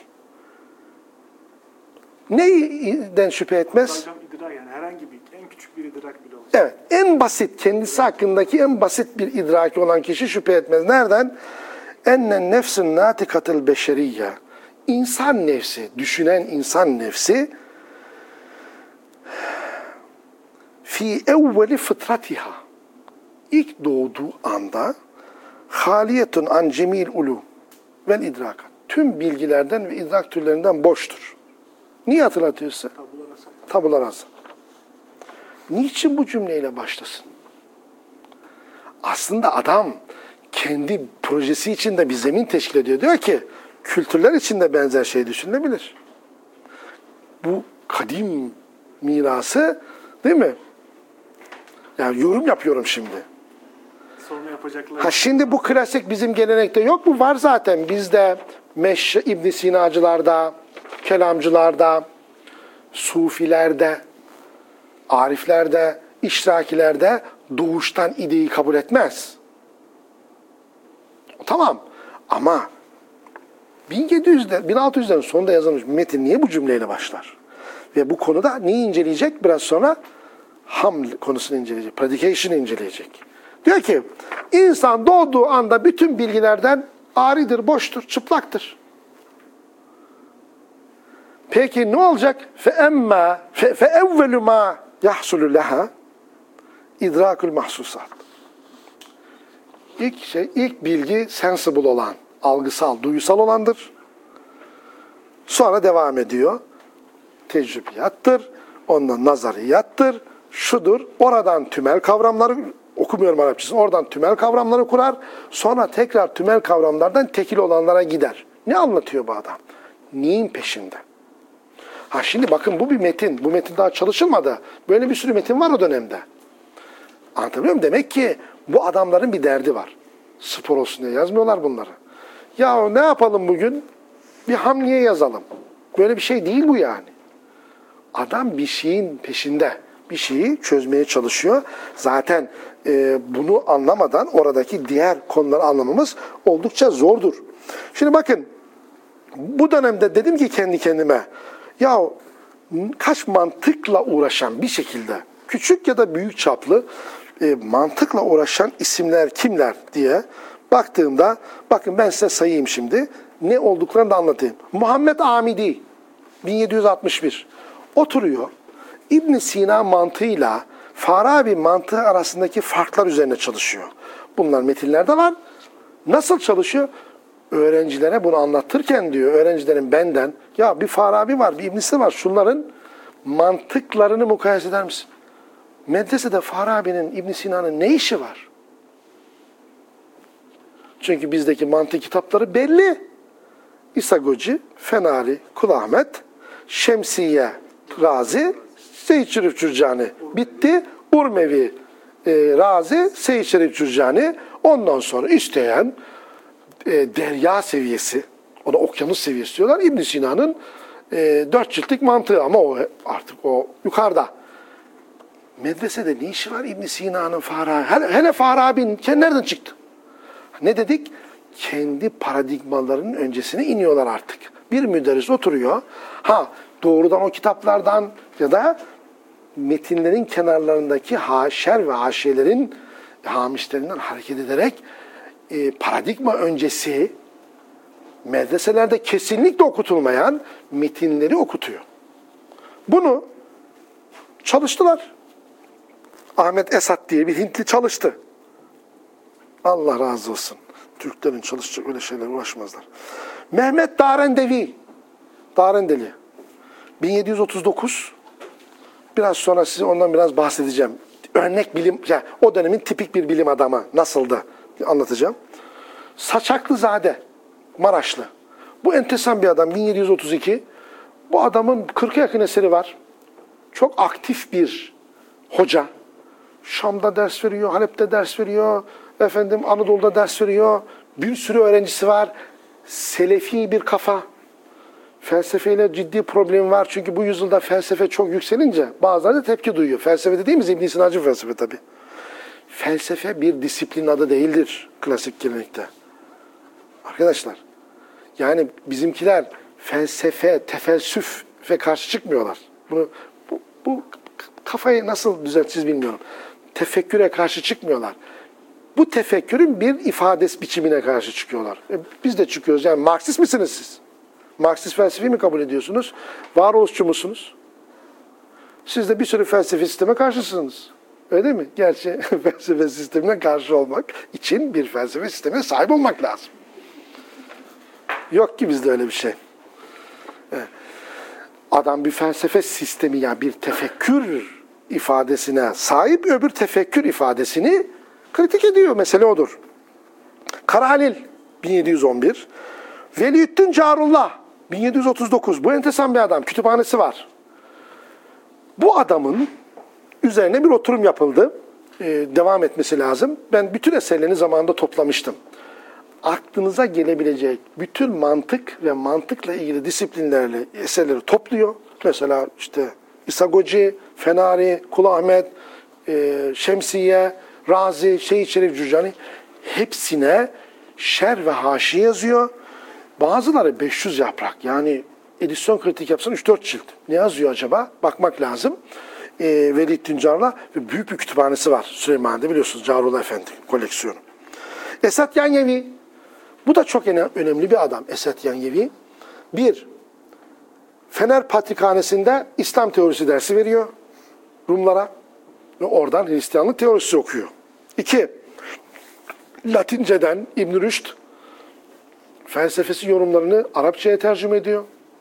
Neyden şüphe etmez? Hocam idrak yani herhangi bir, en küçük bir idrak bile olsa. Evet, en basit, kendisi hakkındaki en basit bir idraki olan kişi şüphe etmez. Nereden? Ennen nefsin natikatil beşeriyye. İnsan nefsi, düşünen insan nefsi fi evveli fıtratiha. İlk doğduğu anda haliyetun an cemil ulu vel idraka. Tüm bilgilerden ve idrak türlerinden boştur. Niye hatırlatıyorsa? Tabular asal. Tabular asal. Niçin bu cümleyle başlasın? Aslında adam kendi projesi içinde bir zemin teşkil ediyor. Diyor ki kültürler içinde benzer şey düşünülebilir. Bu kadim mirası değil mi? Yani yorum yapıyorum şimdi. Sonra yapacaklar. Ha şimdi bu klasik bizim gelenekte yok mu? Var zaten. Bizde Meşr İbn Sinacılarda, kelamcılarda, sufilerde, ariflerde, işrakilerde doğuştan ideyi kabul etmez. Tamam. Ama bin yedi yüzler, bin altı yüzlerin sonunda yazılmış bir metin niye bu cümleyle başlar? Ve bu konuda neyi inceleyecek? Biraz sonra ham konusunu inceleyecek, predication'ı inceleyecek. Diyor ki, insan doğduğu anda bütün bilgilerden aridir, boştur, çıplaktır. Peki ne olacak? فَاَمَّا فَاَوَّلُ مَا يَحْسُلُ لَهَا idrakul mahsusat. İlk şey, ilk bilgi sensible olan, algısal, duyusal olandır. Sonra devam ediyor. Tecrübiyattır, ondan nazariyattır, şudur. Oradan tümel kavramları, okumuyorum Arapçasını, oradan tümel kavramları kurar. Sonra tekrar tümel kavramlardan tekil olanlara gider. Ne anlatıyor bu adam? Neyin peşinde? Ha şimdi bakın bu bir metin. Bu metin daha çalışılmadı. Böyle bir sürü metin var o dönemde. Anlatabiliyor muyum? Demek ki bu adamların bir derdi var. Spor olsun diye yazmıyorlar bunları. Ya ne yapalım bugün? Bir Hamliye yazalım. Böyle bir şey değil bu yani. Adam bir şeyin peşinde. Bir şeyi çözmeye çalışıyor. Zaten e, bunu anlamadan oradaki diğer konuları anlamamız oldukça zordur. Şimdi bakın. Bu dönemde dedim ki kendi kendime, ya kaç mantıkla uğraşan bir şekilde, küçük ya da büyük çaplı e, mantıkla uğraşan isimler kimler diye baktığımda, bakın ben size sayayım şimdi, ne olduklarını da anlatayım. Muhammed Amidi, bin yedi yüz altmış bir, oturuyor, İbn Sina mantığıyla Farabi mantığı arasındaki farklar üzerine çalışıyor. Bunlar metinlerde var. Nasıl çalışıyor? Öğrencilere bunu anlatırken diyor, öğrencilerin benden, ya bir Farabi var, bir İbn Sina var, şunların mantıklarını mukayese eder misin? Medresede Farabi'nin, İbn Sina'nın ne işi var? Çünkü bizdeki mantık kitapları belli. İsagoci, Fenari, Kul Ahmet, Şemsiye, Razi, Seyyid Şerif Cürcani. Bitti. Urmevi, e, Razi, Seyyid Şerif Cürcani. Ondan sonra isteyen e, derya seviyesi, o da okyanus seviyesi diyorlar. İbn Sina'nın e, dört ciltlik mantığı ama o artık o yukarıda. Medresede ne işi var İbn Sina'nın, Farabi? Hele, hele Farabi'nin nereden çıktı? Ne dedik? Kendi paradigmalarının öncesine iniyorlar artık. Bir müderris oturuyor. Ha doğrudan o kitaplardan ya da metinlerin kenarlarındaki haşer ve haşiyelerin hamişlerinden hareket ederek e, paradigma öncesi medreselerde kesinlikle okutulmayan metinleri okutuyor. Bunu çalıştılar. Ahmet Esat diye bir Hintli çalıştı. Allah razı olsun. Türklerin çalışacak öyle şeyler uğraşmazlar. Mehmet Darendevi, Darendeli, bin yedi yüz otuz dokuz. Biraz sonra size ondan biraz bahsedeceğim. Örnek bilim, yani o dönemin tipik bir bilim adamı nasıldı anlatacağım. Saçaklızade, Maraşlı. Bu enteresan bir adam, bin yedi yüz otuz iki. Bu adamın kırka yakın eseri var. Çok aktif bir hoca. Şam'da ders veriyor, Halep'te ders veriyor, efendim Anadolu'da ders veriyor. Bir sürü öğrencisi var. Selefi bir kafa. Felsefeyle ciddi problemi var. Çünkü bu yüzyılda felsefe çok yükselince bazıları da tepki duyuyor. Felsefe dediğimiz İbn Sina'cı felsefe tabii. Felsefe bir disiplin adı değildir klasik gelenekte. Arkadaşlar, yani bizimkiler felsefe, tefelsüfe karşı çıkmıyorlar. Bunu, bu, bu kafayı nasıl düzelteceğiz bilmiyorum. Tefekküre karşı çıkmıyorlar. Bu tefekkürün bir ifades biçimine karşı çıkıyorlar. E, biz de çıkıyoruz. Yani Marksist misiniz siz? Marksist felsefeyi mi kabul ediyorsunuz? Varoluşçu musunuz? Siz de bir sürü felsefi sisteme karşısınız. Öyle değil mi? Gerçi felsefe sistemine karşı olmak için bir felsefe sistemine sahip olmak lazım. Yok ki bizde öyle bir şey. Evet. Adam bir felsefe sistemi, yani bir tefekkür ifadesine sahip, öbür tefekkür ifadesini kritik ediyor. Mesele odur. Kara Halil, bin yedi yüz on bir. Veliüddin Carullah, bin yedi yüz otuz dokuz. Bu enteresan bir adam. Kütüphanesi var. Bu adamın üzerine bir oturum yapıldı. Ee, devam etmesi lazım. Ben bütün eserlerini zamanında toplamıştım. Aklınıza gelebilecek bütün mantık ve mantıkla ilgili disiplinlerle eserleri topluyor. Mesela işte İsagoci, Fenari, Kul Ahmet, e, Şemsiye, Razi, Şeyh Şerif Cürcani, hepsine şer ve haşi yazıyor. Bazıları beş yüz yaprak. Yani edisyon kritik yapsan üç dört cilt. Ne yazıyor acaba? Bakmak lazım. E, Veliüddin Carullah ve büyük bir kütüphanesi var Süleymaniye'de, biliyorsunuz, Carullah Efendi koleksiyonu. Esat Yanyevi. Bu da çok önemli bir adam, Esat Yanyevi. Bir, Fener Patrikhanesi'nde İslam teorisi dersi veriyor Rumlara ve oradan Hristiyanlık teorisi okuyor. İki, Latinceden İbn Rüşd felsefesi yorumlarını Arapçaya tercüme ediyor.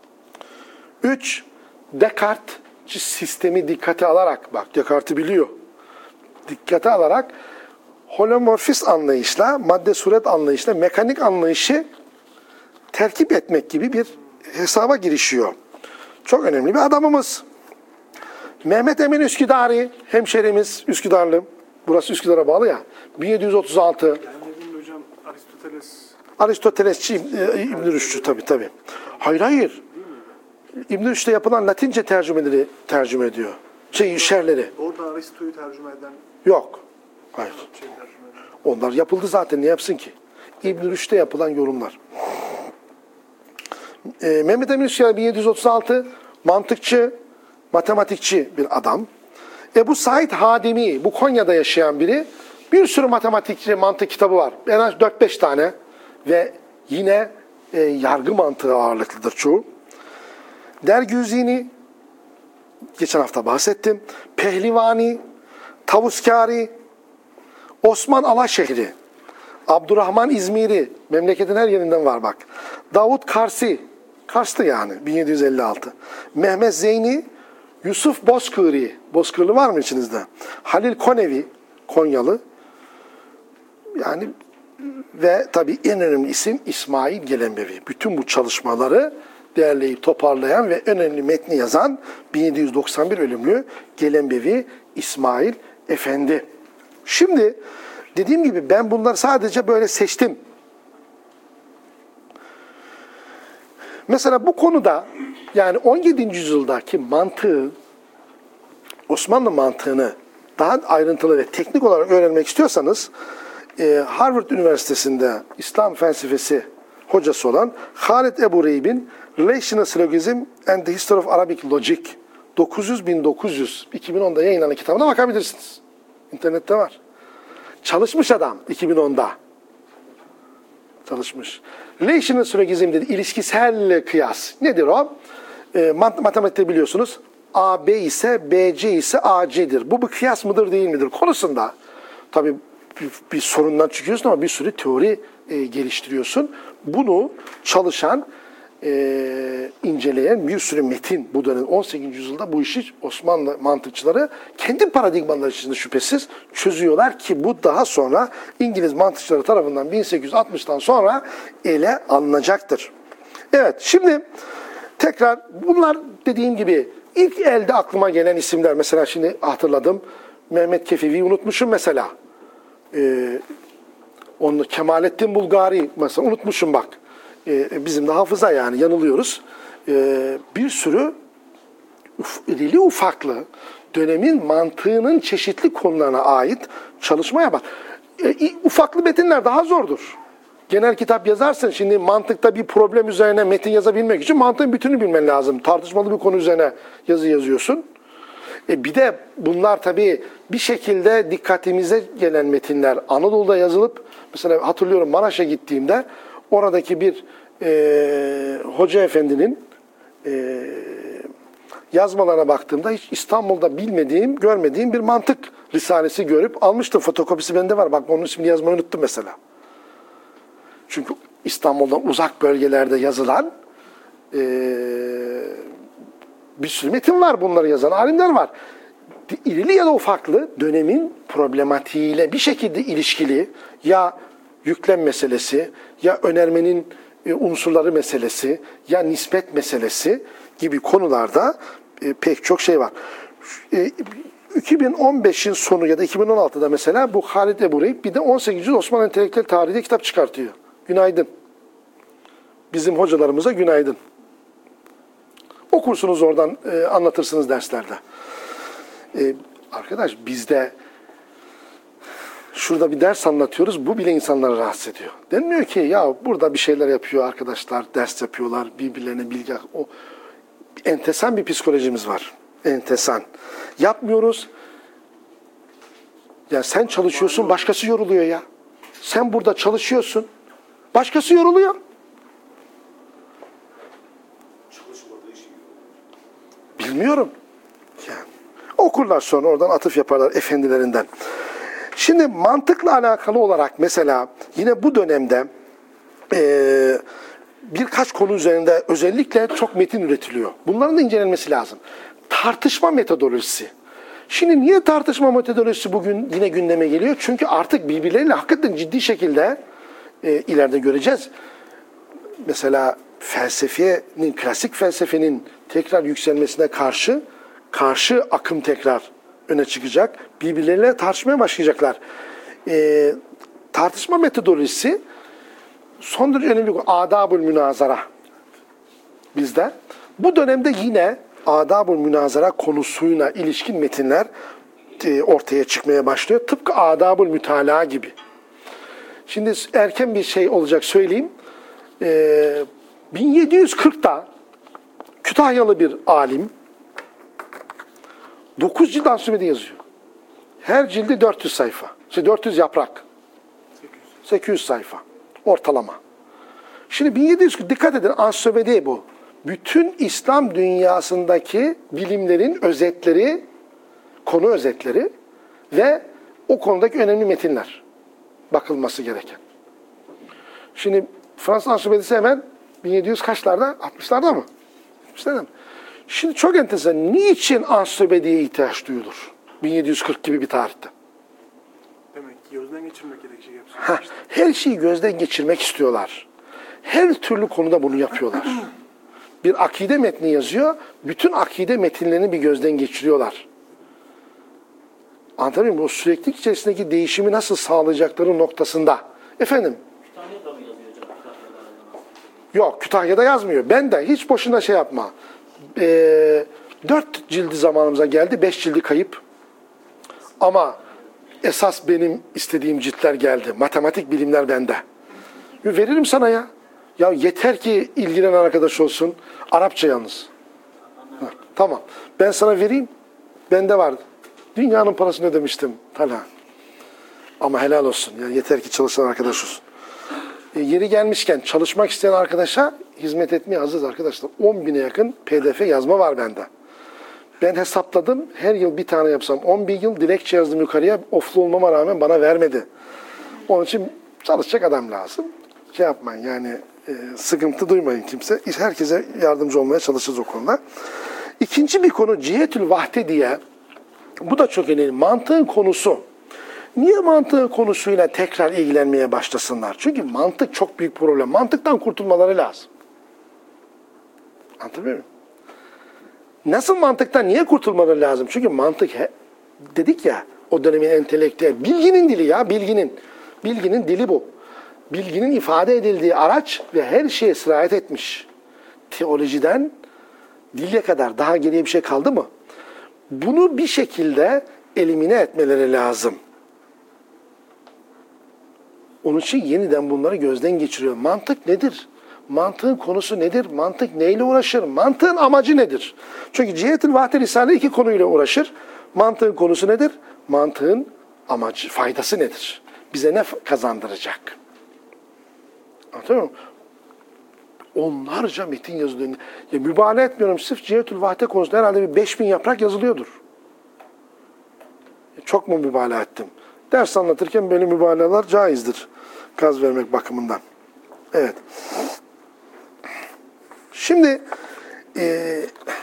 Üç, Descartes sistemi dikkate alarak, bak Descartes'i biliyor, dikkate alarak holomorfist anlayışla, madde suret anlayışla mekanik anlayışı terkip etmek gibi bir hesaba girişiyor. Çok önemli bir adamımız. Mehmet Emin Üsküdari, hemşerimiz, Üsküdarlı. Burası Üsküdar'a bağlı ya. bin yedi yüz otuz altı. Yani benim hocam Aristoteles. Aristotelesçi, İbn Rüşd'ü tabii tabii. Hayır hayır. İbn Rüşd'e yapılan Latince tercümeleri tercüme ediyor. Şey, şerleri. Orada Aristo'yu tercüme eden. Yok. Hayır. Şey tercüme eden. Onlar yapıldı zaten. Ne yapsın ki? İbn Rüşd'e yapılan yorumlar. Ee, Mehmet Emin Üsküdar bin yedi yüz otuz altı, mantıkçı, matematikçi bir adam. Ebu Said Hadimi, bu Konya'da yaşayan biri. Bir sürü matematikçi, mantık kitabı var. En az dört beş tane. Ve yine e, yargı mantığı ağırlıklıdır çoğu. Dergüzini, geçen hafta bahsettim. Pehlivani, Tavuskari, Osman Alaşehri, Abdurrahman İzmiri, memleketin her yerinden var bak. Davut Karsi, Kars'tı yani, bin yedi yüz elli altı. Mehmet Zeyni, Yusuf Bozkırı, Bozkırlı var mı içinizde? Halil Konevi, Konyalı. Yani ve tabii en önemli isim İsmail Gelenbevi. Bütün bu çalışmaları derleyip toparlayan ve önemli metni yazan bin yedi yüz doksan bir ölümlü Gelenbevi İsmail Efendi. Şimdi dediğim gibi ben bunları sadece böyle seçtim. Mesela bu konuda yani on yedinci yüzyıldaki mantığı, Osmanlı mantığını daha ayrıntılı ve teknik olarak öğrenmek istiyorsanız e, Harvard Üniversitesi'nde İslam felsefesi hocası olan Halid Ebu Reyb'in Relational Syllogism and the History of Arabic Logic dokuz yüz bin dokuz yüz iki bin onda yayınlanan kitabına bakabilirsiniz. İnternette var. Çalışmış adam iki bin onda. Çalışmış. Relational Syllogism dedi, ilişkisel kıyas. Nedir o? E, matematikte biliyorsunuz A B ise B C ise A C'dir. Bu bir kıyas mıdır değil midir konusunda tabii bir, bir sorundan çıkıyorsun ama bir sürü teori e, geliştiriyorsun. Bunu çalışan, e, inceleyen bir sürü metin bu dönem on sekizinci yüzyılda bu işi Osmanlı mantıkçıları kendi paradigmaları içinde şüphesiz çözüyorlar ki bu daha sonra İngiliz mantıkçıları tarafından bin sekiz yüz altmıştan sonra ele alınacaktır. Evet, şimdi tekrar bunlar dediğim gibi ilk elde aklıma gelen isimler. Mesela şimdi hatırladım. Mehmet Kefevi'yi unutmuşum mesela. Ee, onu Kemalettin Bulgari mesela unutmuşum bak. Ee, bizim de hafıza yani yanılıyoruz. Ee, bir sürü uf, irili ufaklı dönemin mantığının çeşitli konularına ait çalışma yapar. Ee, ufaklı metinler daha zordur. Genel kitap yazarsın. Şimdi mantıkta bir problem üzerine metin yazabilmek için mantığın bütününü bilmen lazım. Tartışmalı bir konu üzerine yazı yazıyorsun. E bir de bunlar tabii bir şekilde dikkatimize gelen metinler Anadolu'da yazılıp, mesela hatırlıyorum Maraş'a gittiğimde oradaki bir e, hoca efendinin e, yazmalarına baktığımda hiç İstanbul'da bilmediğim, görmediğim bir mantık risalesi görüp almıştım. Fotokopisi bende var. Bak onun ismini yazmayı unuttum mesela. Çünkü İstanbul'dan uzak bölgelerde yazılan e, bir sürü metin var, bunları yazan alimler var. İrili ya da ufaklı dönemin problematiğiyle bir şekilde ilişkili ya yüklem meselesi, ya önermenin e, unsurları meselesi, ya nispet meselesi gibi konularda e, pek çok şey var. E, iki bin on beşin sonu ya da iki bin on altıda mesela bu Halid Ebu Reyb bir de on sekizinci yüzyıl Osmanlı entelektüel tarihinde kitap çıkartıyor. Günaydın. Bizim hocalarımıza günaydın. Okursunuz oradan, e, anlatırsınız derslerde. E, arkadaş bizde şurada bir ders anlatıyoruz, bu bile insanları rahatsız ediyor. Denmiyor ki ya burada bir şeyler yapıyor arkadaşlar, ders yapıyorlar, birbirlerine bilgi... O entesan bir psikolojimiz var. Entesan. Yapmıyoruz. Ya sen çalışıyorsun, başkası yoruluyor ya. Sen burada çalışıyorsun, başkası yoruluyor. Bilmiyorum. Yani, okurlar sonra oradan atıf yaparlar efendilerinden. Şimdi mantıkla alakalı olarak mesela yine bu dönemde e, birkaç konu üzerinde özellikle çok metin üretiliyor. Bunların da incelenmesi lazım. Tartışma metodolojisi. Şimdi niye tartışma metodolojisi bugün yine gündeme geliyor? Çünkü artık birbirleriyle hakikaten ciddi şekilde e, ileride göreceğiz. Mesela felsefenin, klasik felsefenin tekrar yükselmesine karşı, karşı akım tekrar öne çıkacak. Birbirleriyle tartışmaya başlayacaklar. E, tartışma metodolojisi son derece önemli bir adab-ül münazara bizde. Bu dönemde yine adab-ül münazara konusuyla ilişkin metinler e, ortaya çıkmaya başlıyor. Tıpkı adab-ül mütalaa gibi. Şimdi erken bir şey olacak söyleyeyim. E, bin yedi yüz kırkta Kütahyalı bir alim dokuz cilt ansiklopedi yazıyor. Her cildi dört yüz sayfa. İşte dört yüz yaprak. sekiz yüz sayfa. Ortalama. Şimdi bin yedi yüz kırk dikkat edin, ansiklopedi bu. Bütün İslam dünyasındaki bilimlerin özetleri, konu özetleri ve o konudaki önemli metinler bakılması gereken. Şimdi Fransız ansiklopedisi hemen bin yedi yüz kaçlarda? altmışlarda mı? altmışlarda mı? Şimdi çok enteresan. Niçin ansiklopediye ihtiyaç duyulur? bin yedi yüz kırk gibi bir tarihte. Demek ki gözden geçirmek gerekecek hepsini. Ha, her şeyi gözden geçirmek istiyorlar. Her türlü konuda bunu yapıyorlar. Bir akide metni yazıyor, bütün akide metinlerini bir gözden geçiriyorlar. Anlatabiliyor muyum? O süreklilik içerisindeki değişimi nasıl sağlayacakları noktasında. Efendim? Yok, Kütahya'da yazmıyor. Ben de hiç boşuna şey yapma. Ee, dört cildi zamanımıza geldi, beş cildi kayıp. Ama esas benim istediğim ciltler geldi. Matematik bilimler bende. Veririm sana ya. Ya yeter ki ilgilenen arkadaş olsun. Arapça yalnız. Ha, tamam. Ben sana vereyim. Bende vardı. Dünyanın parasını ödemiştim. Talha. Ama helal olsun. Yani yeter ki çalışan arkadaş olsun. E, yeri gelmişken çalışmak isteyen arkadaşa hizmet etmeye hazırız arkadaşlar. on bine yakın P D F yazma var bende. Ben hesapladım. Her yıl bir tane yapsam on bin yıl dilekçe yazdım yukarıya. Oflu olmama rağmen bana vermedi. Onun için çalışacak adam lazım. Şey yapmayın yani e, sıkıntı duymayın kimse. Herkese yardımcı olmaya çalışırız o konuda. İkinci bir konu cihetül vahde diye. Bu da çok önemli. Mantığın konusu. Niye mantığın konusuyla tekrar ilgilenmeye başlasınlar? Çünkü mantık çok büyük problem. Mantıktan kurtulmaları lazım. Anlatabiliyor muyum? Nasıl mantıktan niye kurtulmaları lazım? Çünkü mantık he, dedik ya o dönemin entelektüel. Bilginin dili ya bilginin. Bilginin dili bu. Bilginin ifade edildiği araç ve her şeye sirayet etmiş. Teolojiden dile kadar daha geriye bir şey kaldı mı? Bunu bir şekilde elimine etmeleri lazım. Onun için yeniden bunları gözden geçiriyor. Mantık nedir? Mantığın konusu nedir? Mantık neyle uğraşır? Mantığın amacı nedir? Çünkü Cihetül Vahde Risale iki konuyla uğraşır. Mantığın konusu nedir? Mantığın amacı, faydası nedir? Bize ne kazandıracak? Anlatıyor muyum? Onlarca metin yazılıyor. Ya mübalağa etmiyorum. Sırf Cihetül Vahde konusunda herhalde bir beş bin yaprak yazılıyordur. Çok mu mübalağa ettim? Ders anlatırken böyle mübalağalar caizdir. Gaz vermek bakımından. Evet. Şimdi e,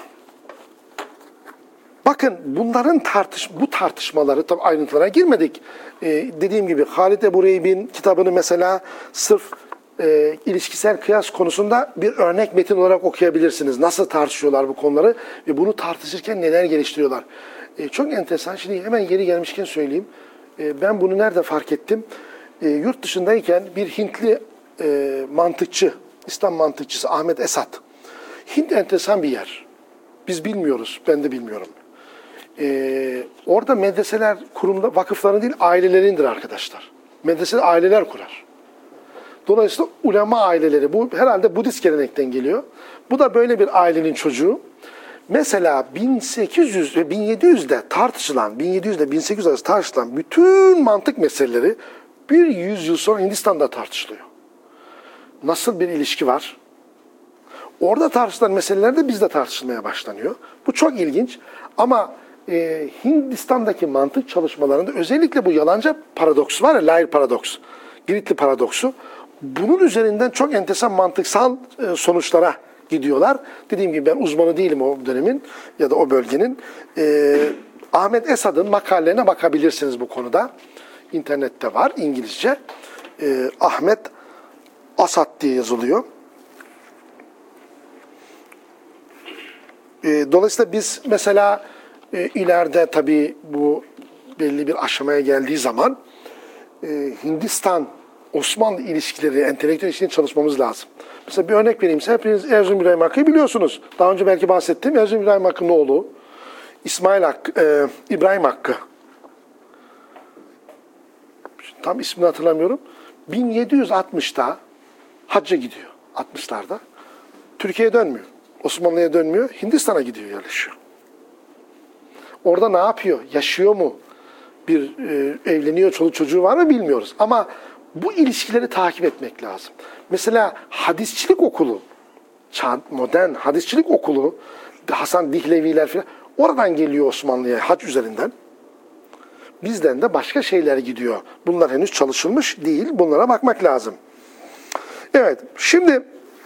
bakın bunların tartış bu tartışmaları tabii ayrıntılara girmedik. E, dediğim gibi Halid Ebu Reyb'in kitabını mesela sırf e, ilişkisel kıyas konusunda bir örnek metin olarak okuyabilirsiniz. Nasıl tartışıyorlar bu konuları ve bunu tartışırken neler geliştiriyorlar. E, çok enteresan. Şimdi hemen geri gelmişken söyleyeyim. E, ben bunu nerede fark ettim? E, yurt dışındayken bir Hintli e, mantıkçı, İslam mantıkçısı Ahmet Esat. Hint enteresan bir yer. Biz bilmiyoruz, ben de bilmiyorum. Ee, orada medreseler kurumda vakıfların değil ailelerindir arkadaşlar. Medreseler aileler kurar. Dolayısıyla ulema aileleri, bu herhalde Budist gelenekten geliyor. Bu da böyle bir ailenin çocuğu. Mesela bin sekiz yüz ve bin yedi yüzde tartışılan, bin yedi yüz ile bin sekiz yüz arası tartışılan bütün mantık meseleleri bir yüzyıl sonra Hindistan'da tartışılıyor. Nasıl bir ilişki var? Orada tartışılan meseleler de bizde tartışılmaya başlanıyor. Bu çok ilginç. Ama e, Hindistan'daki mantık çalışmalarında özellikle bu yalancı paradoks var ya, Lair paradoks, Giritli paradoksu. Bunun üzerinden çok enteresan mantıksal e, sonuçlara gidiyorlar. Dediğim gibi ben uzmanı değilim o dönemin ya da o bölgenin. E, Ahmet Esad'ın makalelerine bakabilirsiniz bu konuda. İnternette var İngilizce. E, Ahmet Asad diye yazılıyor. E, dolayısıyla biz mesela e, ileride tabii bu belli bir aşamaya geldiği zaman e, Hindistan Osmanlı ilişkileri, entelektüel ilişkileri çalışmamız lazım. Mesela bir örnek vereyim size. Hepiniz Erzurum İbrahim Hakkı'yı biliyorsunuz. Daha önce belki bahsettim. Erzurum İbrahim Hakkı'nın oğlu İsmail Hakkı, e, İbrahim Hakkı. Tam ismini hatırlamıyorum. bin yedi yüz altmışta hacca gidiyor. altmışlarda. Türkiye'ye dönmüyor. Osmanlı'ya dönmüyor. Hindistan'a gidiyor, yerleşiyor. Orada ne yapıyor? Yaşıyor mu? Bir e, evleniyor, çoluk çocuğu var mı bilmiyoruz. Ama bu ilişkileri takip etmek lazım. Mesela hadisçilik okulu, modern hadisçilik okulu, Hasan Dihleviler falan, oradan geliyor Osmanlı'ya hac üzerinden. Bizden de başka şeyler gidiyor. Bunlar henüz çalışılmış değil. Bunlara bakmak lazım. Evet, şimdi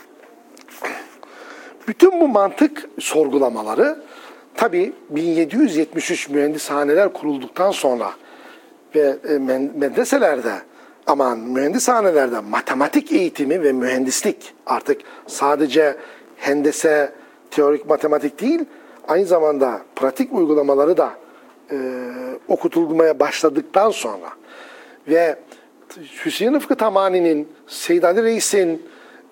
bütün bu mantık sorgulamaları tabii bin yedi yüz yetmiş üç mühendishaneler kurulduktan sonra ve medreselerde, aman mühendishanelerde matematik eğitimi ve mühendislik artık sadece hendese, teorik matematik değil, aynı zamanda pratik uygulamaları da e, okutulmaya başladıktan sonra ve Hüseyin Rıfkı Tamani'nin, Seyyid Ali Reis'in,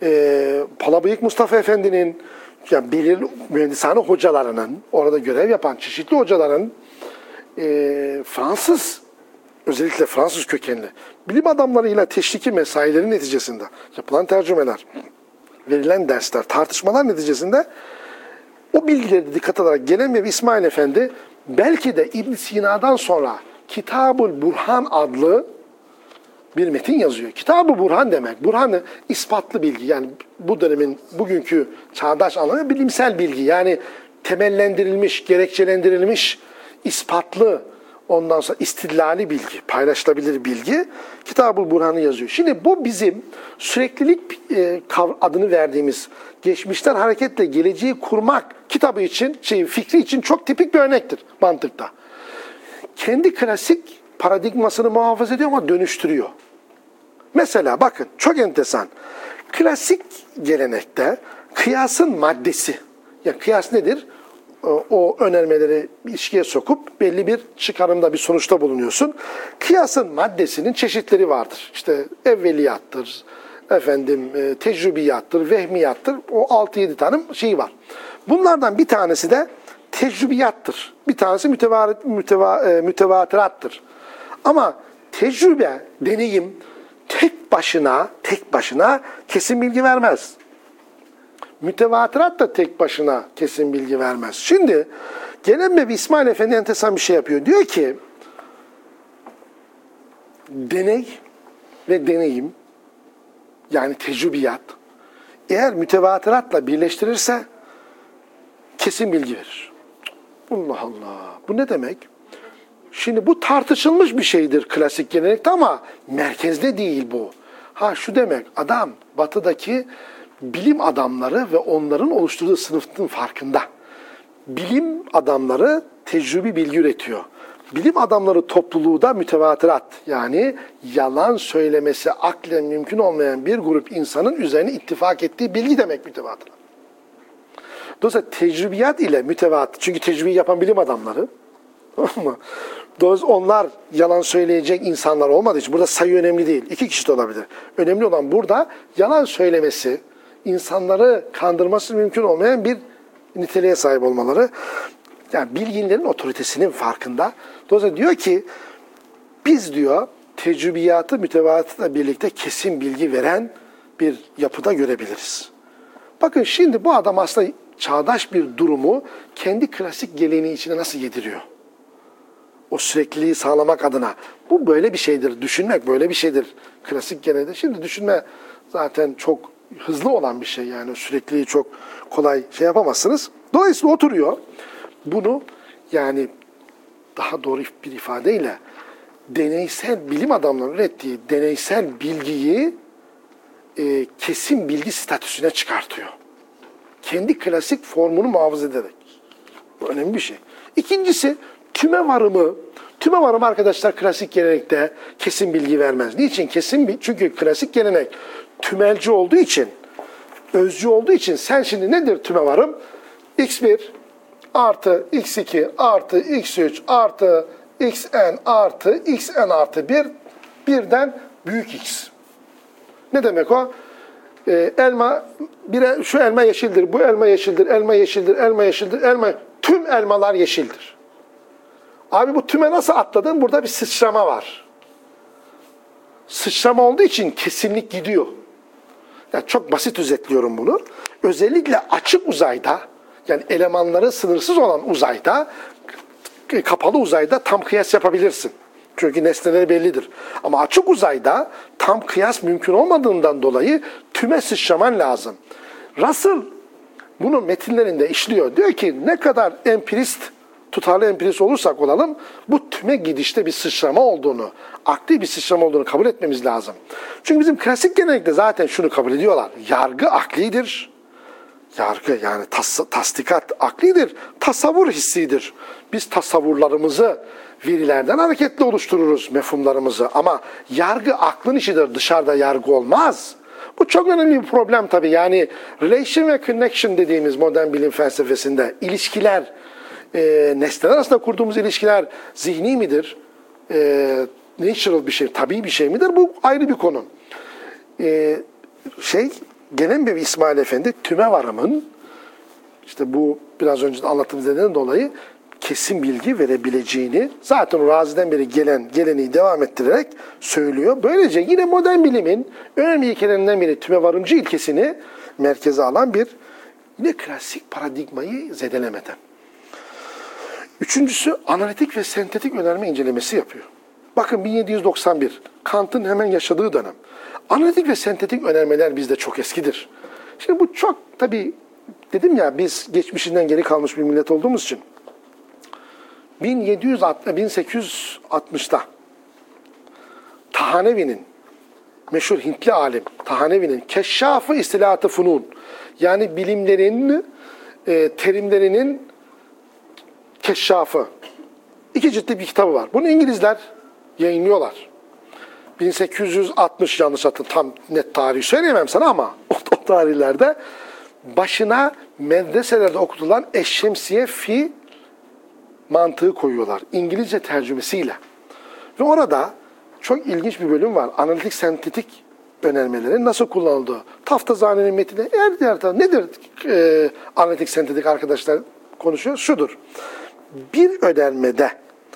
e, Palabıyık Mustafa Efendi'nin, yani belirli mühendishane hocalarının, orada görev yapan çeşitli hocaların, e, Fransız, özellikle Fransız kökenli bilim adamlarıyla teşviki mesailerin neticesinde yapılan tercümeler, verilen dersler, tartışmalar neticesinde o bilgileri dikkat alarak gelen ve İsmail Efendi belki de İbn Sina'dan sonra Kitab-ül Burhan adlı bir metin yazıyor. Kitab-ı Burhan demek. Burhan'ı ispatlı bilgi. Yani bu dönemin bugünkü çağdaş anlamı bilimsel bilgi. Yani temellendirilmiş, gerekçelendirilmiş, ispatlı, ondan sonra istidlali bilgi, paylaşılabilir bilgi. Kitab-ı Burhan'ı yazıyor. Şimdi bu bizim süreklilik e, adını verdiğimiz geçmişten hareketle geleceği kurmak kitabı için, şey, fikri için çok tipik bir örnektir mantıkta. Kendi klasik paradigmasını muhafaza ediyor ama dönüştürüyor. Mesela bakın çok enteresan. Klasik gelenekte kıyasın maddesi, ya kıyas nedir? O önermeleri ilişkiye sokup belli bir çıkarımda, bir sonuçta bulunuyorsun. Kıyasın maddesinin çeşitleri vardır. İşte evveliyattır, efendim tecrübiyattır, vehmiyattır. O altı yedi tane şey var. Bunlardan bir tanesi de tecrübiyattır. Bir tanesi müteva, müteva, mütevatilattır. Ama tecrübe, deneyim tek başına, tek başına kesin bilgi vermez. Mütevatirat da tek başına kesin bilgi vermez. Şimdi gelen Mebi İsmail Efendi enteresan bir şey yapıyor. Diyor ki deney ve deneyim, yani tecrübiyat, eğer mütevatiratla birleştirirse kesin bilgi verir. Allah Allah. Bu ne demek? Şimdi bu tartışılmış bir şeydir klasik gelenekte ama merkezde değil bu. Ha şu demek, adam batıdaki bilim adamları ve onların oluşturduğu sınıfın farkında. Bilim adamları tecrübi bilgi üretiyor. Bilim adamları topluluğu da mütevatirat, yani yalan söylemesi aklen mümkün olmayan bir grup insanın üzerine ittifak ettiği bilgi demek mütevatirat. Dolayısıyla tecrübiyat ile mütevatir, çünkü tecrübeyi yapan bilim adamları, dolayısıyla onlar yalan söyleyecek insanlar olmadığı için burada sayı önemli değil. İki kişi de olabilir. Önemli olan burada yalan söylemesi, insanları kandırması mümkün olmayan bir niteliğe sahip olmaları. Yani bilginlerin otoritesinin farkında. Dolayısıyla diyor ki biz diyor tecrübiyatı mütevatirle birlikte kesin bilgi veren bir yapıda görebiliriz. Bakın şimdi bu adam aslında çağdaş bir durumu kendi klasik geleneği içine nasıl yediriyor? O sürekliliği sağlamak adına. Bu böyle bir şeydir. Düşünmek böyle bir şeydir. Klasik geleneğde. Şimdi düşünme zaten çok hızlı olan bir şey. Yani sürekliliği çok kolay şey yapamazsınız. Dolayısıyla oturuyor. Bunu yani daha doğru bir ifadeyle deneysel bilim adamlarının ürettiği deneysel bilgiyi e, kesin bilgi statüsüne çıkartıyor. Kendi klasik formunu muhafaza ederek. Bu önemli bir şey. İkincisi tüme varımı. Tüme varımı arkadaşlar klasik gelenekte kesin bilgi vermez. Niçin? Kesin bilgi. Çünkü klasik gelenek tümelci olduğu için, özcü olduğu için sen şimdi nedir tüme varım? x bir artı x iki artı x üç artı xn artı xn artı bir birden büyük x. Ne demek o? Ee, elma, bire, şu elma yeşildir, bu elma yeşildir, elma yeşildir, elma yeşildir, elma, tüm elmalar yeşildir. Abi bu tüme nasıl atladın? Burada bir sıçrama var. Sıçrama olduğu için kesinlik gidiyor. Yani çok basit özetliyorum bunu. Özellikle açık uzayda, yani elemanları sınırsız olan uzayda, kapalı uzayda tam kıyas yapabilirsin. Çünkü nesneleri bellidir. Ama açık uzayda tam kıyas mümkün olmadığından dolayı tüme sıçraman lazım. Russell bunu metinlerinde işliyor. Diyor ki ne kadar empirist, tutarlı empirist olursak olalım, bu tüme gidişte bir sıçrama olduğunu, akli bir sıçrama olduğunu kabul etmemiz lazım. Çünkü bizim klasik gelenekte zaten şunu kabul ediyorlar. Yargı aklidir. Yargı yani tas, tasdikat aklidir. Tasavvur hissidir. Biz tasavvurlarımızı verilerden hareketle oluştururuz, mefhumlarımızı. Ama yargı aklın işidir. Dışarıda yargı olmaz. Bu çok önemli bir problem tabii. Yani relation ve connection dediğimiz modern bilim felsefesinde ilişkiler, e, nesneler arasında kurduğumuz ilişkiler zihni midir? E, natural bir şey, tabii bir şey midir? Bu ayrı bir konu. E, şey, Genenbevi İsmail Efendi tümevarımın, işte bu biraz önce de anlattığımız nedenden dolayı kesin bilgi verebileceğini zaten o Razi'den beri gelen geleneği devam ettirerek söylüyor. Böylece yine modern bilimin önemli ilkelerinden biri tümevarımcı ilkesini merkeze alan bir yine klasik paradigmayı zedelemeden. Üçüncüsü analitik ve sentetik önerme incelemesi yapıyor. Bakın bin yedi yüz doksan bir, Kant'ın hemen yaşadığı dönem. Analitik ve sentetik önermeler bizde çok eskidir. Şimdi bu çok tabii dedim ya biz geçmişinden geri kalmış bir millet olduğumuz için bin yedi yüz bin sekiz yüz altmışta Tahanevi'nin meşhur Hintli alim Tahanevi'nin Keşşaf-ı İstilahat-ı Funun yani bilimlerin e, terimlerinin keşşafı iki ciltli bir kitabı var. Bunu İngilizler yayınlıyorlar. bin sekiz yüz altmış yanlış hatırlıyorum. Tam net tarihi söyleyemem sana ama o, o tarihlerde başına medreselerde okutulan Eşşemsiye fi mantığı koyuyorlar. İngilizce tercümesiyle. Ve orada çok ilginç bir bölüm var. Analitik sentetik önermelerin nasıl kullanıldığı. Taftazane'nin metni her yerde nedir e, analitik sentetik arkadaşlar konuşuyor? Şudur. Bir önermede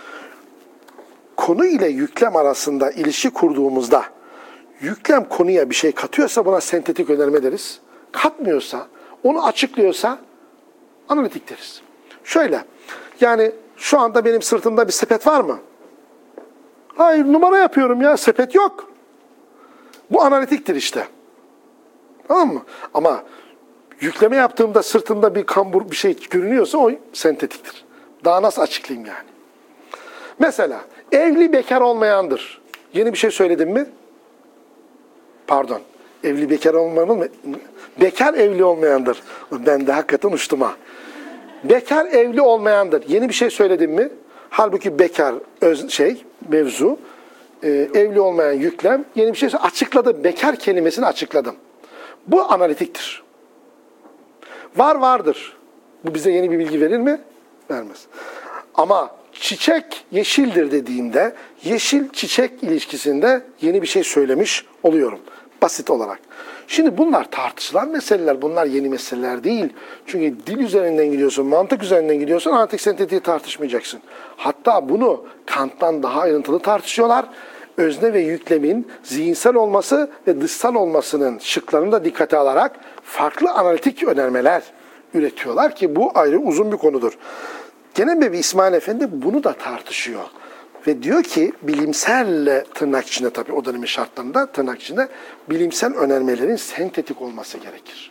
konu ile yüklem arasında ilişki kurduğumuzda yüklem konuya bir şey katıyorsa buna sentetik önerme deriz. Katmıyorsa, onu açıklıyorsa analitik deriz. Şöyle, yani şu anda benim sırtımda bir sepet var mı? Hayır, numara yapıyorum ya, sepet yok. Bu analitiktir işte. Tamam mı? Ama yükleme yaptığımda sırtımda bir kambur bir şey görünüyorsa o sentetiktir. Daha nasıl açıklayayım yani? Mesela evli bekar olmayandır. Yeni bir şey söyledim mi? Pardon. Evli bekar olmayanın mı? Bekar evli olmayandır. Ben de hakikaten uçtum ha. Bekar evli olmayandır. Yeni bir şey söyledim mi? Halbuki bekar öz, şey, mevzu, e, evli olmayan yüklem. Yeni bir şey açıkladım. Bekar kelimesini açıkladım. Bu analitiktir. Var vardır. Bu bize yeni bir bilgi verir mi? Vermez. Ama çiçek yeşildir dediğimde yeşil çiçek ilişkisinde yeni bir şey söylemiş oluyorum. Basit olarak. Şimdi bunlar tartışılan meseleler. Bunlar yeni meseleler değil. Çünkü dil üzerinden gidiyorsun, mantık üzerinden gidiyorsun, analitik sentetiği tartışmayacaksın. Hatta bunu Kant'tan daha ayrıntılı tartışıyorlar. Özne ve yüklemin zihinsel olması ve dışsal olmasının şıklarını da dikkate alarak farklı analitik önermeler üretiyorlar ki bu ayrı uzun bir konudur. Genenbevi İsmail Efendi bunu da tartışıyor. Ve diyor ki bilimsel tırnak içinde tabii o dönemin şartlarında tırnak içinde bilimsel önermelerin sentetik olması gerekir.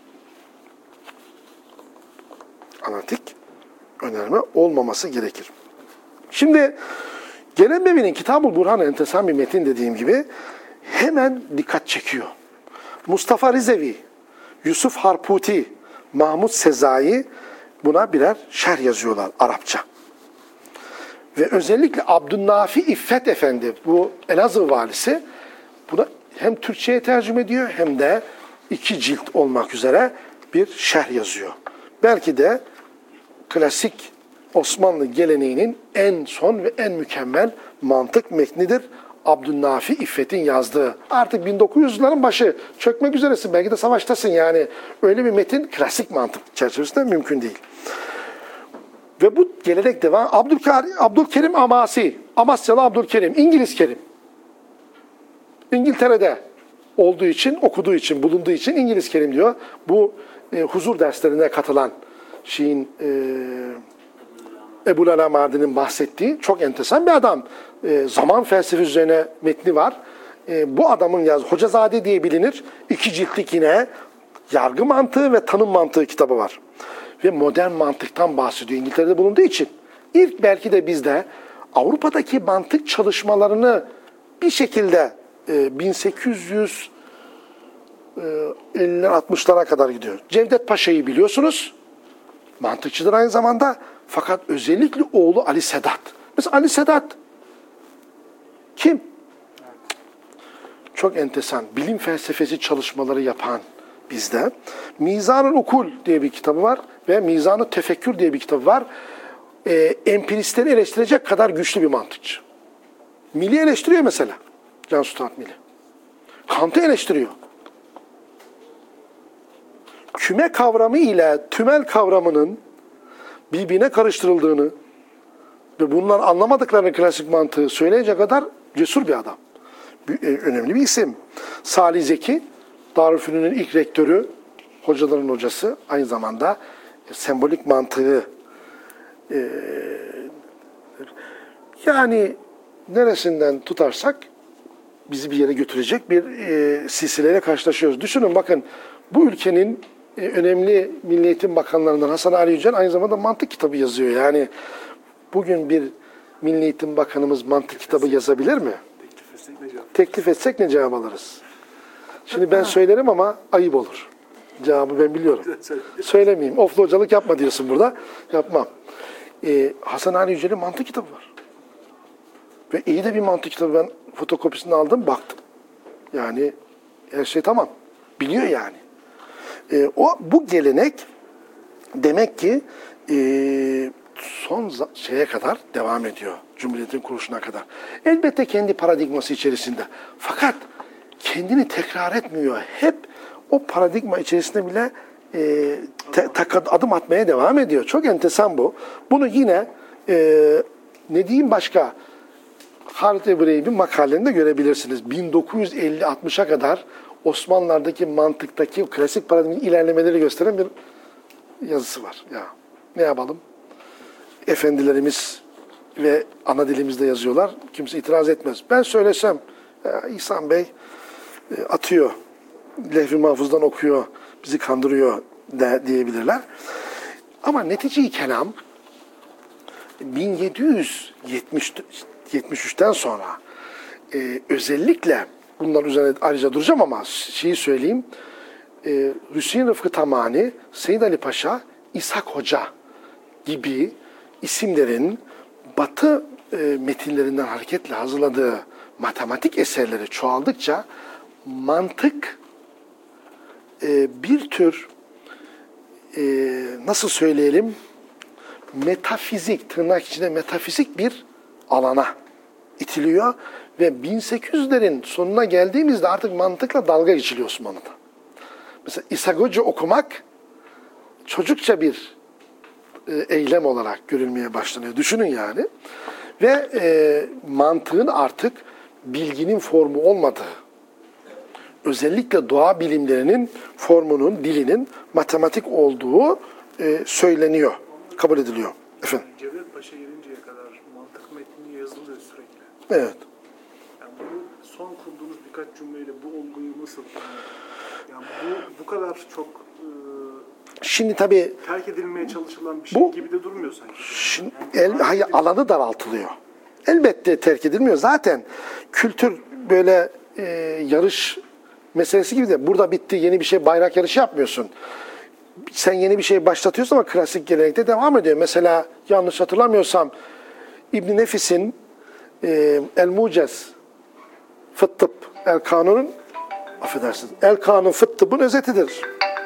Analitik önerme olmaması gerekir. Şimdi Genenbevi'nin Kitab-ı Burhan enteresan bir metin dediğim gibi hemen dikkat çekiyor. Mustafa Rizevi, Yusuf Harputi, Mahmud Sezai buna birer şerh yazıyorlar Arapça. Ve özellikle Abdünafi İffet Efendi, bu Elazığ valisi, buna hem Türkçe'ye tercüme ediyor hem de iki cilt olmak üzere bir şerh yazıyor. Belki de klasik Osmanlı geleneğinin en son ve en mükemmel mantık metnidir. Abdünafi İffet'in yazdığı. Artık bin dokuz yüzlerin başı çökmek üzeresin. Belki de savaştasın yani. Öyle bir metin klasik mantık çerçevesinde mümkün değil. Ve bu gelenek devam. Abdülkerim, Abdülkerim Amasi, Amasyalı Abdülkerim, İngiliz Kerim. İngiltere'de olduğu için, okuduğu için, bulunduğu için İngiliz Kerim diyor. Bu e, huzur derslerine katılan şeyin e, Ebu Lala Mardi'nin bahsettiği çok enteresan bir adam. E, zaman felsefesi üzerine metni var. E, bu adamın yaz Hocazade diye bilinir. İki ciltlik yine yargı mantığı ve tanım mantığı kitabı var. Ve modern mantıktan bahsediyor İngiltere'de bulunduğu için. İlk belki de bizde Avrupa'daki mantık çalışmalarını bir şekilde e, bin sekiz yüz elliler altmışlara kadar gidiyor. Cevdet Paşa'yı biliyorsunuz. Mantıkçıdır aynı zamanda. Fakat özellikle oğlu Ali Sedat. Mesela Ali Sedat kim? Çok enteresan. Bilim felsefesi çalışmaları yapan bizde. Mizan-ı Ukul diye bir kitabı var ve Mizan-ı Tefekkür diye bir kitabı var. Ee, empiristleri eleştirecek kadar güçlü bir mantıkçı. Mill'i eleştiriyor mesela. Cansu Taht Mill'i. Kant'ı eleştiriyor. küme kavramı ile tümel kavramının birbirine karıştırıldığını ve bunlar anlamadıklarını klasik mantığı söyleyecek kadar cesur bir adam. Bir, önemli bir isim. Salih Zeki, Darülfünun'un ilk rektörü, hocaların hocası, aynı zamanda sembolik mantığı e, yani neresinden tutarsak bizi bir yere götürecek bir e, silsileyle karşılaşıyoruz. Düşünün bakın, bu ülkenin e, önemli Milli Eğitim Bakanlarından Hasan Ali Yücel aynı zamanda mantık kitabı yazıyor. Yani bugün bir Milli Eğitim Bakanımız mantık kitabı yazabilir mi? Teklif etsek ne cevap? Teklif etsek ne cevap alırız? Şimdi ben söylerim ama ayıp olur. Cevabı ben biliyorum. Söylemeyeyim. Oflu hocalık yapma diyorsun burada. Yapmam. Ee, Hasan Ali Yücel'in mantık kitabı var. Ve iyi de bir mantık kitabı. Ben fotokopisini aldım, baktım. Yani her şey tamam. Biliyor yani. Ee, o bu gelenek demek ki e, son şeye kadar devam ediyor. Cumhuriyetin kuruluşuna kadar. Elbette kendi paradigması içerisinde. Fakat kendini tekrar etmiyor. Hep o paradigma içerisinde bile e, te, te, adım atmaya devam ediyor. Çok enteresan bu. Bunu yine e, ne diyeyim başka, Halit Ebrey'in makalelerinde görebilirsiniz. bin dokuz yüz elli altmışa kadar Osmanlılar'daki mantıktaki klasik paradigmanın ilerlemeleri gösteren bir yazısı var. Ya ne yapalım? Efendilerimiz ve ana dilimizde yazıyorlar. Kimse itiraz etmez. Ben söylesem ya, İhsan Bey e, atıyor. Levh-i Mahfuz'dan okuyor. Bizi kandırıyor de, diyebilirler. Ama netice-i kelam bin yedi yüz yetmiş üçten sonra e, özellikle bunlar üzerine ayrıca duracağım ama şeyi söyleyeyim. E, Hüseyin Rıfkı Tamani, Seyyid Ali Paşa, İshak Hoca gibi isimlerin Batı e, metinlerinden hareketle hazırladığı matematik eserleri çoğaldıkça mantık e, bir tür e, nasıl söyleyelim, metafizik, tırnak içinde metafizik bir alana itiliyor ve bin sekiz yüzlerin sonuna geldiğimizde artık mantıkla dalga geçiliyor Osmanlı'da. Mesela İshak Hoca okumak çocukça bir e, eylem olarak görülmeye başlanıyor. Düşünün yani. Ve e, mantığın artık bilginin formu olmadığı, özellikle doğa bilimlerinin formunun, dilinin matematik olduğu e, söyleniyor, kabul ediliyor. Efendim? Cevdet Paşa gelinceye kadar mantık metni yazılıyor sürekli. Evet. Yani bu son kurduğunuz birkaç cümleyle bu olguyu nasıl? Yani bu bu kadar çok e, Şimdi tabii terk edilmeye çalışılan bir şey bu, gibi de durmuyor sanki. Şimdi, el, hayır, alanı daraltılıyor. Elbette terk edilmiyor. Zaten kültür böyle e, yarış meselesi gibi de burada bitti, yeni bir şey, bayrak yarışı yapmıyorsun. Sen yeni bir şey başlatıyorsun ama klasik gelenekte devam ediyor. Mesela yanlış hatırlamıyorsam İbn Nefis'in e, El Mucez Fıttıp El Kanun'un affedersiniz El Kanun Fıttıp'ın özetidir.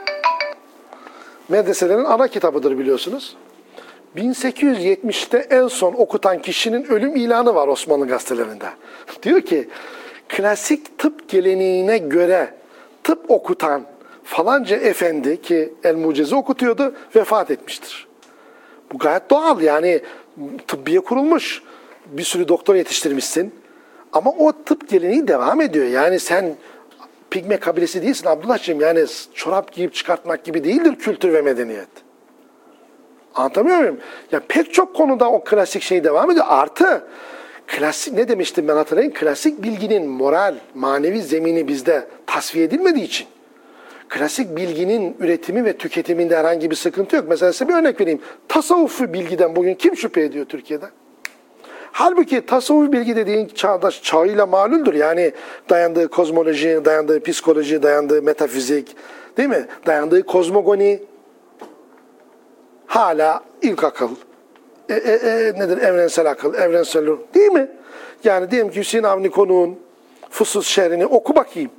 Medreselerin ana kitabıdır biliyorsunuz. bin sekiz yüz yetmişte en son okutan kişinin ölüm ilanı var Osmanlı gazetelerinde. Diyor ki klasik tıp geleneğine göre tıp okutan falanca efendi ki El Mucez'i okutuyordu, vefat etmiştir. Bu gayet doğal yani, tıbbiye kurulmuş. Bir sürü doktor yetiştirmişsin. Ama o tıp geleneği devam ediyor. Yani sen Pigme kabilesi değilsin Abdullah'cığım. Yani çorap giyip çıkartmak gibi değildir kültür ve medeniyet. Anlatamıyor muyum? Ya pek çok konuda o klasik şey devam ediyor. Artı klasik, ne demiştim ben hatırlayın? Klasik bilginin moral, manevi zemini bizde tasfiye edilmediği için klasik bilginin üretimi ve tüketiminde herhangi bir sıkıntı yok. Mesela size bir örnek vereyim. Tasavvufi bilgiden bugün kim şüphe ediyor Türkiye'de? Halbuki tasavvuf bilgi dediğin çağdaş, çağıyla malüldür. Yani dayandığı kozmoloji, dayandığı psikoloji, dayandığı metafizik, değil mi? Dayandığı kozmogoni, hala ilk akıl, e, e, e, nedir? Evrensel akıl, evrensel ruh, değil mi? Yani diyelim ki Hüseyin Avni Konuk'un Fusus şerrini oku bakayım.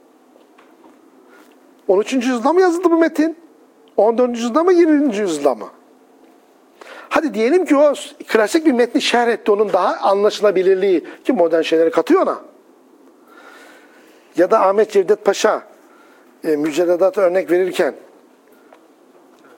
on üçüncü yüzyılda mı yazıldı bu metin? on dördüncü yüzyılda mı, yirminci yüzyılda mı? Hadi diyelim ki o klasik bir metni şerh etti, onun daha anlaşılabilirliği ki modern şeyleri katıyor ona. Ya da Ahmet Cevdet Paşa e, mücerredat örnek verirken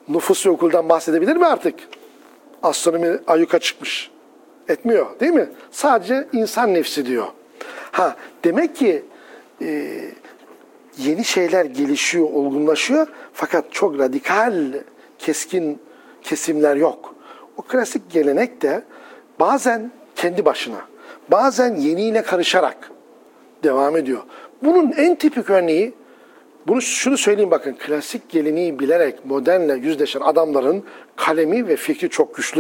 nüfus ve okuldan bahsedebilir mi artık? Astronomi ayyuka çıkmış. Etmiyor değil mi? Sadece insan nefsi diyor. Ha, demek ki e, yeni şeyler gelişiyor, olgunlaşıyor fakat çok radikal, keskin kesimler yok. O klasik gelenek de bazen kendi başına, bazen yeniyle karışarak devam ediyor. Bunun en tipik örneği, bunu şunu söyleyeyim bakın, klasik geleneği bilerek modernle yüzleşen adamların kalemi ve fikri çok güçlü.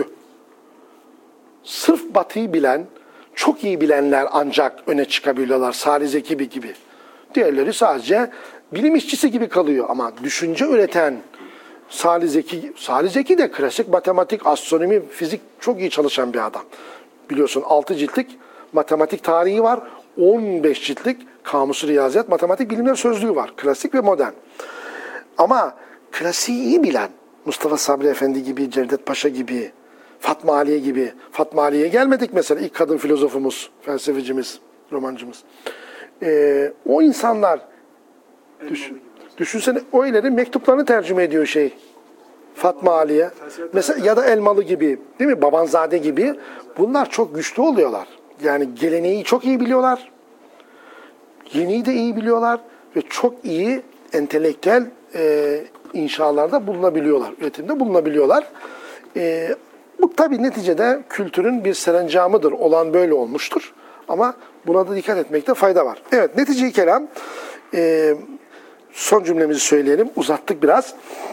Sırf Batı'yı bilen, çok iyi bilenler ancak öne çıkabiliyorlar. Salih Zeki gibi. Diğerleri sadece bilim işçisi gibi kalıyor. Ama düşünce üreten Salih Zeki, Salih Zeki de klasik matematik, astronomi, fizik çok iyi çalışan bir adam. Biliyorsun altı ciltlik matematik tarihi var. on beş ciltlik kamusu riyaziyat, matematik bilimler sözlüğü var. Klasik ve modern. Ama klasiği iyi bilen, Mustafa Sabri Efendi gibi, Cevdet Paşa gibi, Fatma Aliye gibi. Fatma Aliye'ye gelmedik mesela, ilk kadın filozofumuz, felsefecimiz, romancımız. Ee, o insanlar, düş, düşünsene, oyların mektuplarını tercüme ediyor şey, Fatma Aliye. Mesela ya da Elmalı gibi, değil mi? Babanzade gibi. Bunlar çok güçlü oluyorlar. Yani geleneği çok iyi biliyorlar. Yeniyi de iyi biliyorlar ve çok iyi entelektüel e, inşalarda bulunabiliyorlar, üretimde bulunabiliyorlar. E, bu tabii neticede kültürün bir serencamıdır, olan böyle olmuştur. Ama buna da dikkat etmekte fayda var. Evet, netice-i kelam, e, son cümlemizi söyleyelim, uzattık biraz.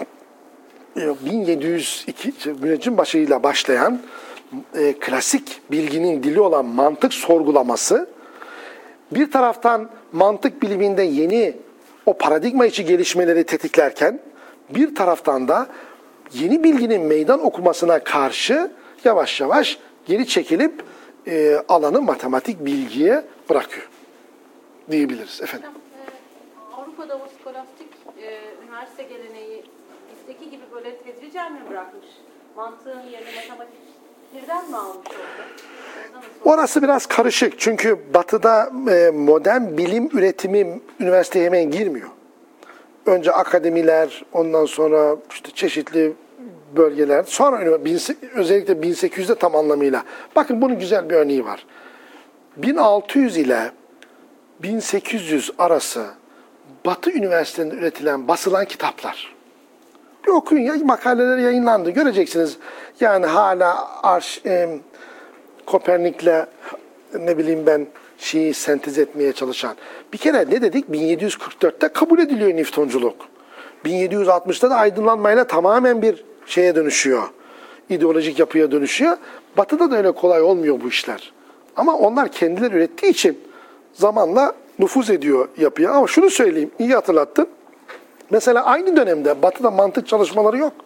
E, bin yedi yüz iki müneccim başıyla başlayan e, klasik bilginin dili olan mantık sorgulaması, bir taraftan mantık biliminde yeni o paradigma içi gelişmeleri tetiklerken, bir taraftan da yeni bilginin meydan okumasına karşı yavaş yavaş geri çekilip e, alanı matematik bilgiye bırakıyor diyebiliriz efendim. Hocam, e, Avrupa'da o skolastik e, üniversite geleneği bizdeki gibi böyle tedricen mi bırakmış? Mantığın yerine matematik birden mi almış orada? Orası biraz karışık çünkü Batı'da e, modern bilim üretimi üniversiteye hemen girmiyor. Önce akademiler, ondan sonra işte çeşitli bölgeler, sonra özellikle bin sekiz yüzde tam anlamıyla. Bakın bunun güzel bir örneği var. bin altı yüz ile bin sekiz yüz arası Batı üniversitelerinde üretilen, basılan kitaplar. Bir okuyun ya, makaleler yayınlandı. Göreceksiniz yani hala arş, e, Kopernik'le ne bileyim ben şeyi sentez etmeye çalışan. Bir kere ne dedik? bin yedi yüz kırk dörtte kabul ediliyor Newtonculuk. bin yedi yüz altmışta da aydınlanmayla tamamen bir şeye dönüşüyor. İdeolojik yapıya dönüşüyor. Batı'da da öyle kolay olmuyor bu işler. Ama onlar kendileri ürettiği için zamanla nüfuz ediyor yapıya. Ama şunu söyleyeyim, iyi hatırlattın. Mesela aynı dönemde Batı'da mantık çalışmaları yok.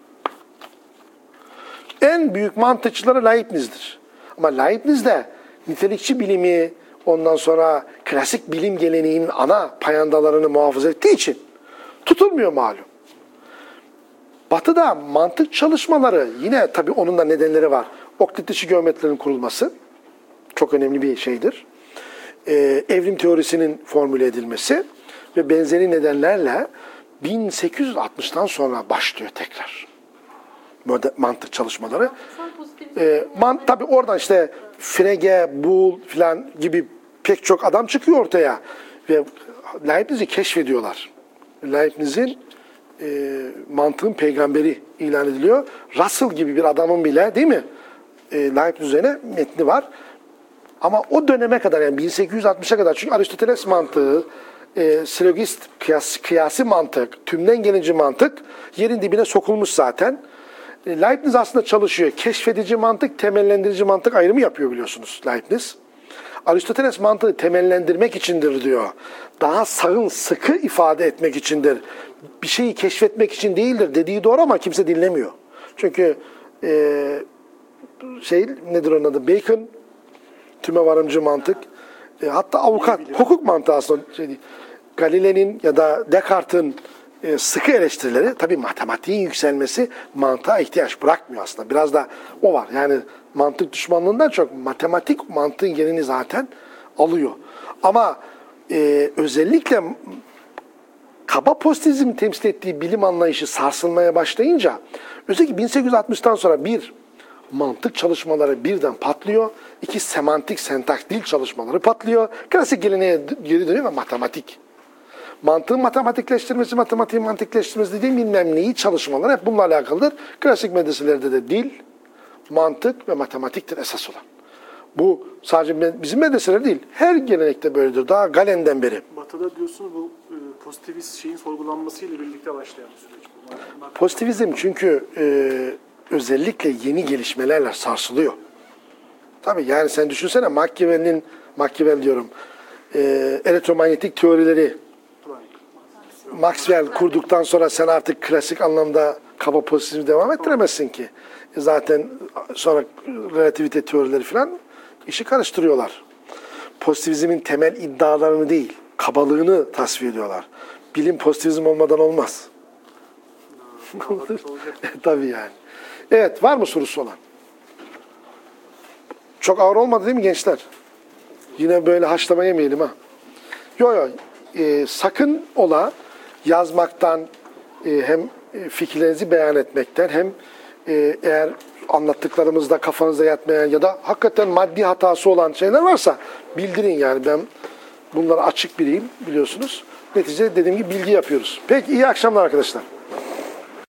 En büyük mantıkçıları Leibniz'dir. Ama Leibniz de nitelikçi bilimi, ondan sonra klasik bilim geleneğinin ana payandalarını muhafaza ettiği için tutulmuyor malum. Batı'da mantık çalışmaları, yine tabii onun da nedenleri var. Oklit dışı geometrilerin kurulması çok önemli bir şeydir. Ee, evrim teorisinin formüle edilmesi ve benzeri nedenlerle bin sekiz yüz altmıştan sonra başlıyor tekrar modern mantık çalışmaları. Ee, man, tabii oradan işte Frege, Boole falan gibi pek çok adam çıkıyor ortaya ve Leibniz'i keşfediyorlar. Leibniz'in e, mantığın peygamberi ilan ediliyor. Russell gibi bir adamın bile, değil mi? E, Leibniz üzerine metni var. Ama o döneme kadar, yani bin sekiz yüz altmışa kadar, çünkü Aristoteles mantığı, e, silogist, kıyas, kıyasi mantık, tümden gelinci mantık yerin dibine sokulmuş zaten. E, Leibniz aslında çalışıyor. Keşfedici mantık, temellendirici mantık ayrımı yapıyor biliyorsunuz Leibniz. Aristoteles mantığı temellendirmek içindir diyor. Daha sağın, sıkı ifade etmek içindir. Bir şeyi keşfetmek için değildir dediği doğru ama kimse dinlemiyor. Çünkü e, şey nedir onun adı? Bacon, tüme varımcı mantık. E, hatta avukat, hukuk mantığı aslında. Şey değil. Galile'nin ya da Descartes'in e, sıkı eleştirileri, tabii matematiğin yükselmesi mantığa ihtiyaç bırakmıyor aslında. Biraz da o var. Yani mantık düşmanlığından çok matematik mantığın yerini zaten alıyor. Ama e, özellikle kaba pozitivizmin temsil ettiği bilim anlayışı sarsılmaya başlayınca özellikle bin sekiz yüz altmıştan sonra bir, mantık çalışmaları birden patlıyor. İki, semantik, sentaks, dil çalışmaları patlıyor. Klasik geleneğe geri dönüyor ve matematik. Mantığın matematikleştirmesi, matematiğin mantıkleştirmesi dediğim bilmem neyi çalışmalar hep bununla alakalıdır. Klasik medreselerde de dil, mantık ve matematiktir esas olan. Bu sadece bizim medreseler değil, her gelenekte böyledir. Daha Galen'den beri. Batı'da diyorsunuz bu e, pozitivist şeyin sorgulanmasıyla birlikte başlayan bir süreç. Bunlar, bunlar... Pozitivizm çünkü e, özellikle yeni gelişmelerle sarsılıyor. Tabii yani sen düşünsene Machiavelli'nin, Machiavelli diyorum, e, elektromanyetik teorileri Maxwell kurduktan sonra sen artık klasik anlamda kaba pozitivizmi devam ettiremezsin ki. E zaten sonra relativite teorileri falan işi karıştırıyorlar. Pozitivizmin temel iddialarını değil, kabalığını tasfiye ediyorlar. Bilim pozitivizm olmadan olmaz. Tabii yani. Evet, var mı sorusu olan? Çok ağır olmadı değil mi gençler? Yine böyle haşlama yemeyelim ha. Yok yok. E, sakın ola yazmaktan e, hem fikirlerinizi beyan etmekten hem e, eğer anlattıklarımızda kafanızda yatmayan ya da hakikaten maddi hatası olan şeyler varsa bildirin yani. Ben bunlara açık biriyim biliyorsunuz. Neticede dediğim gibi bilgi yapıyoruz. Peki iyi akşamlar arkadaşlar.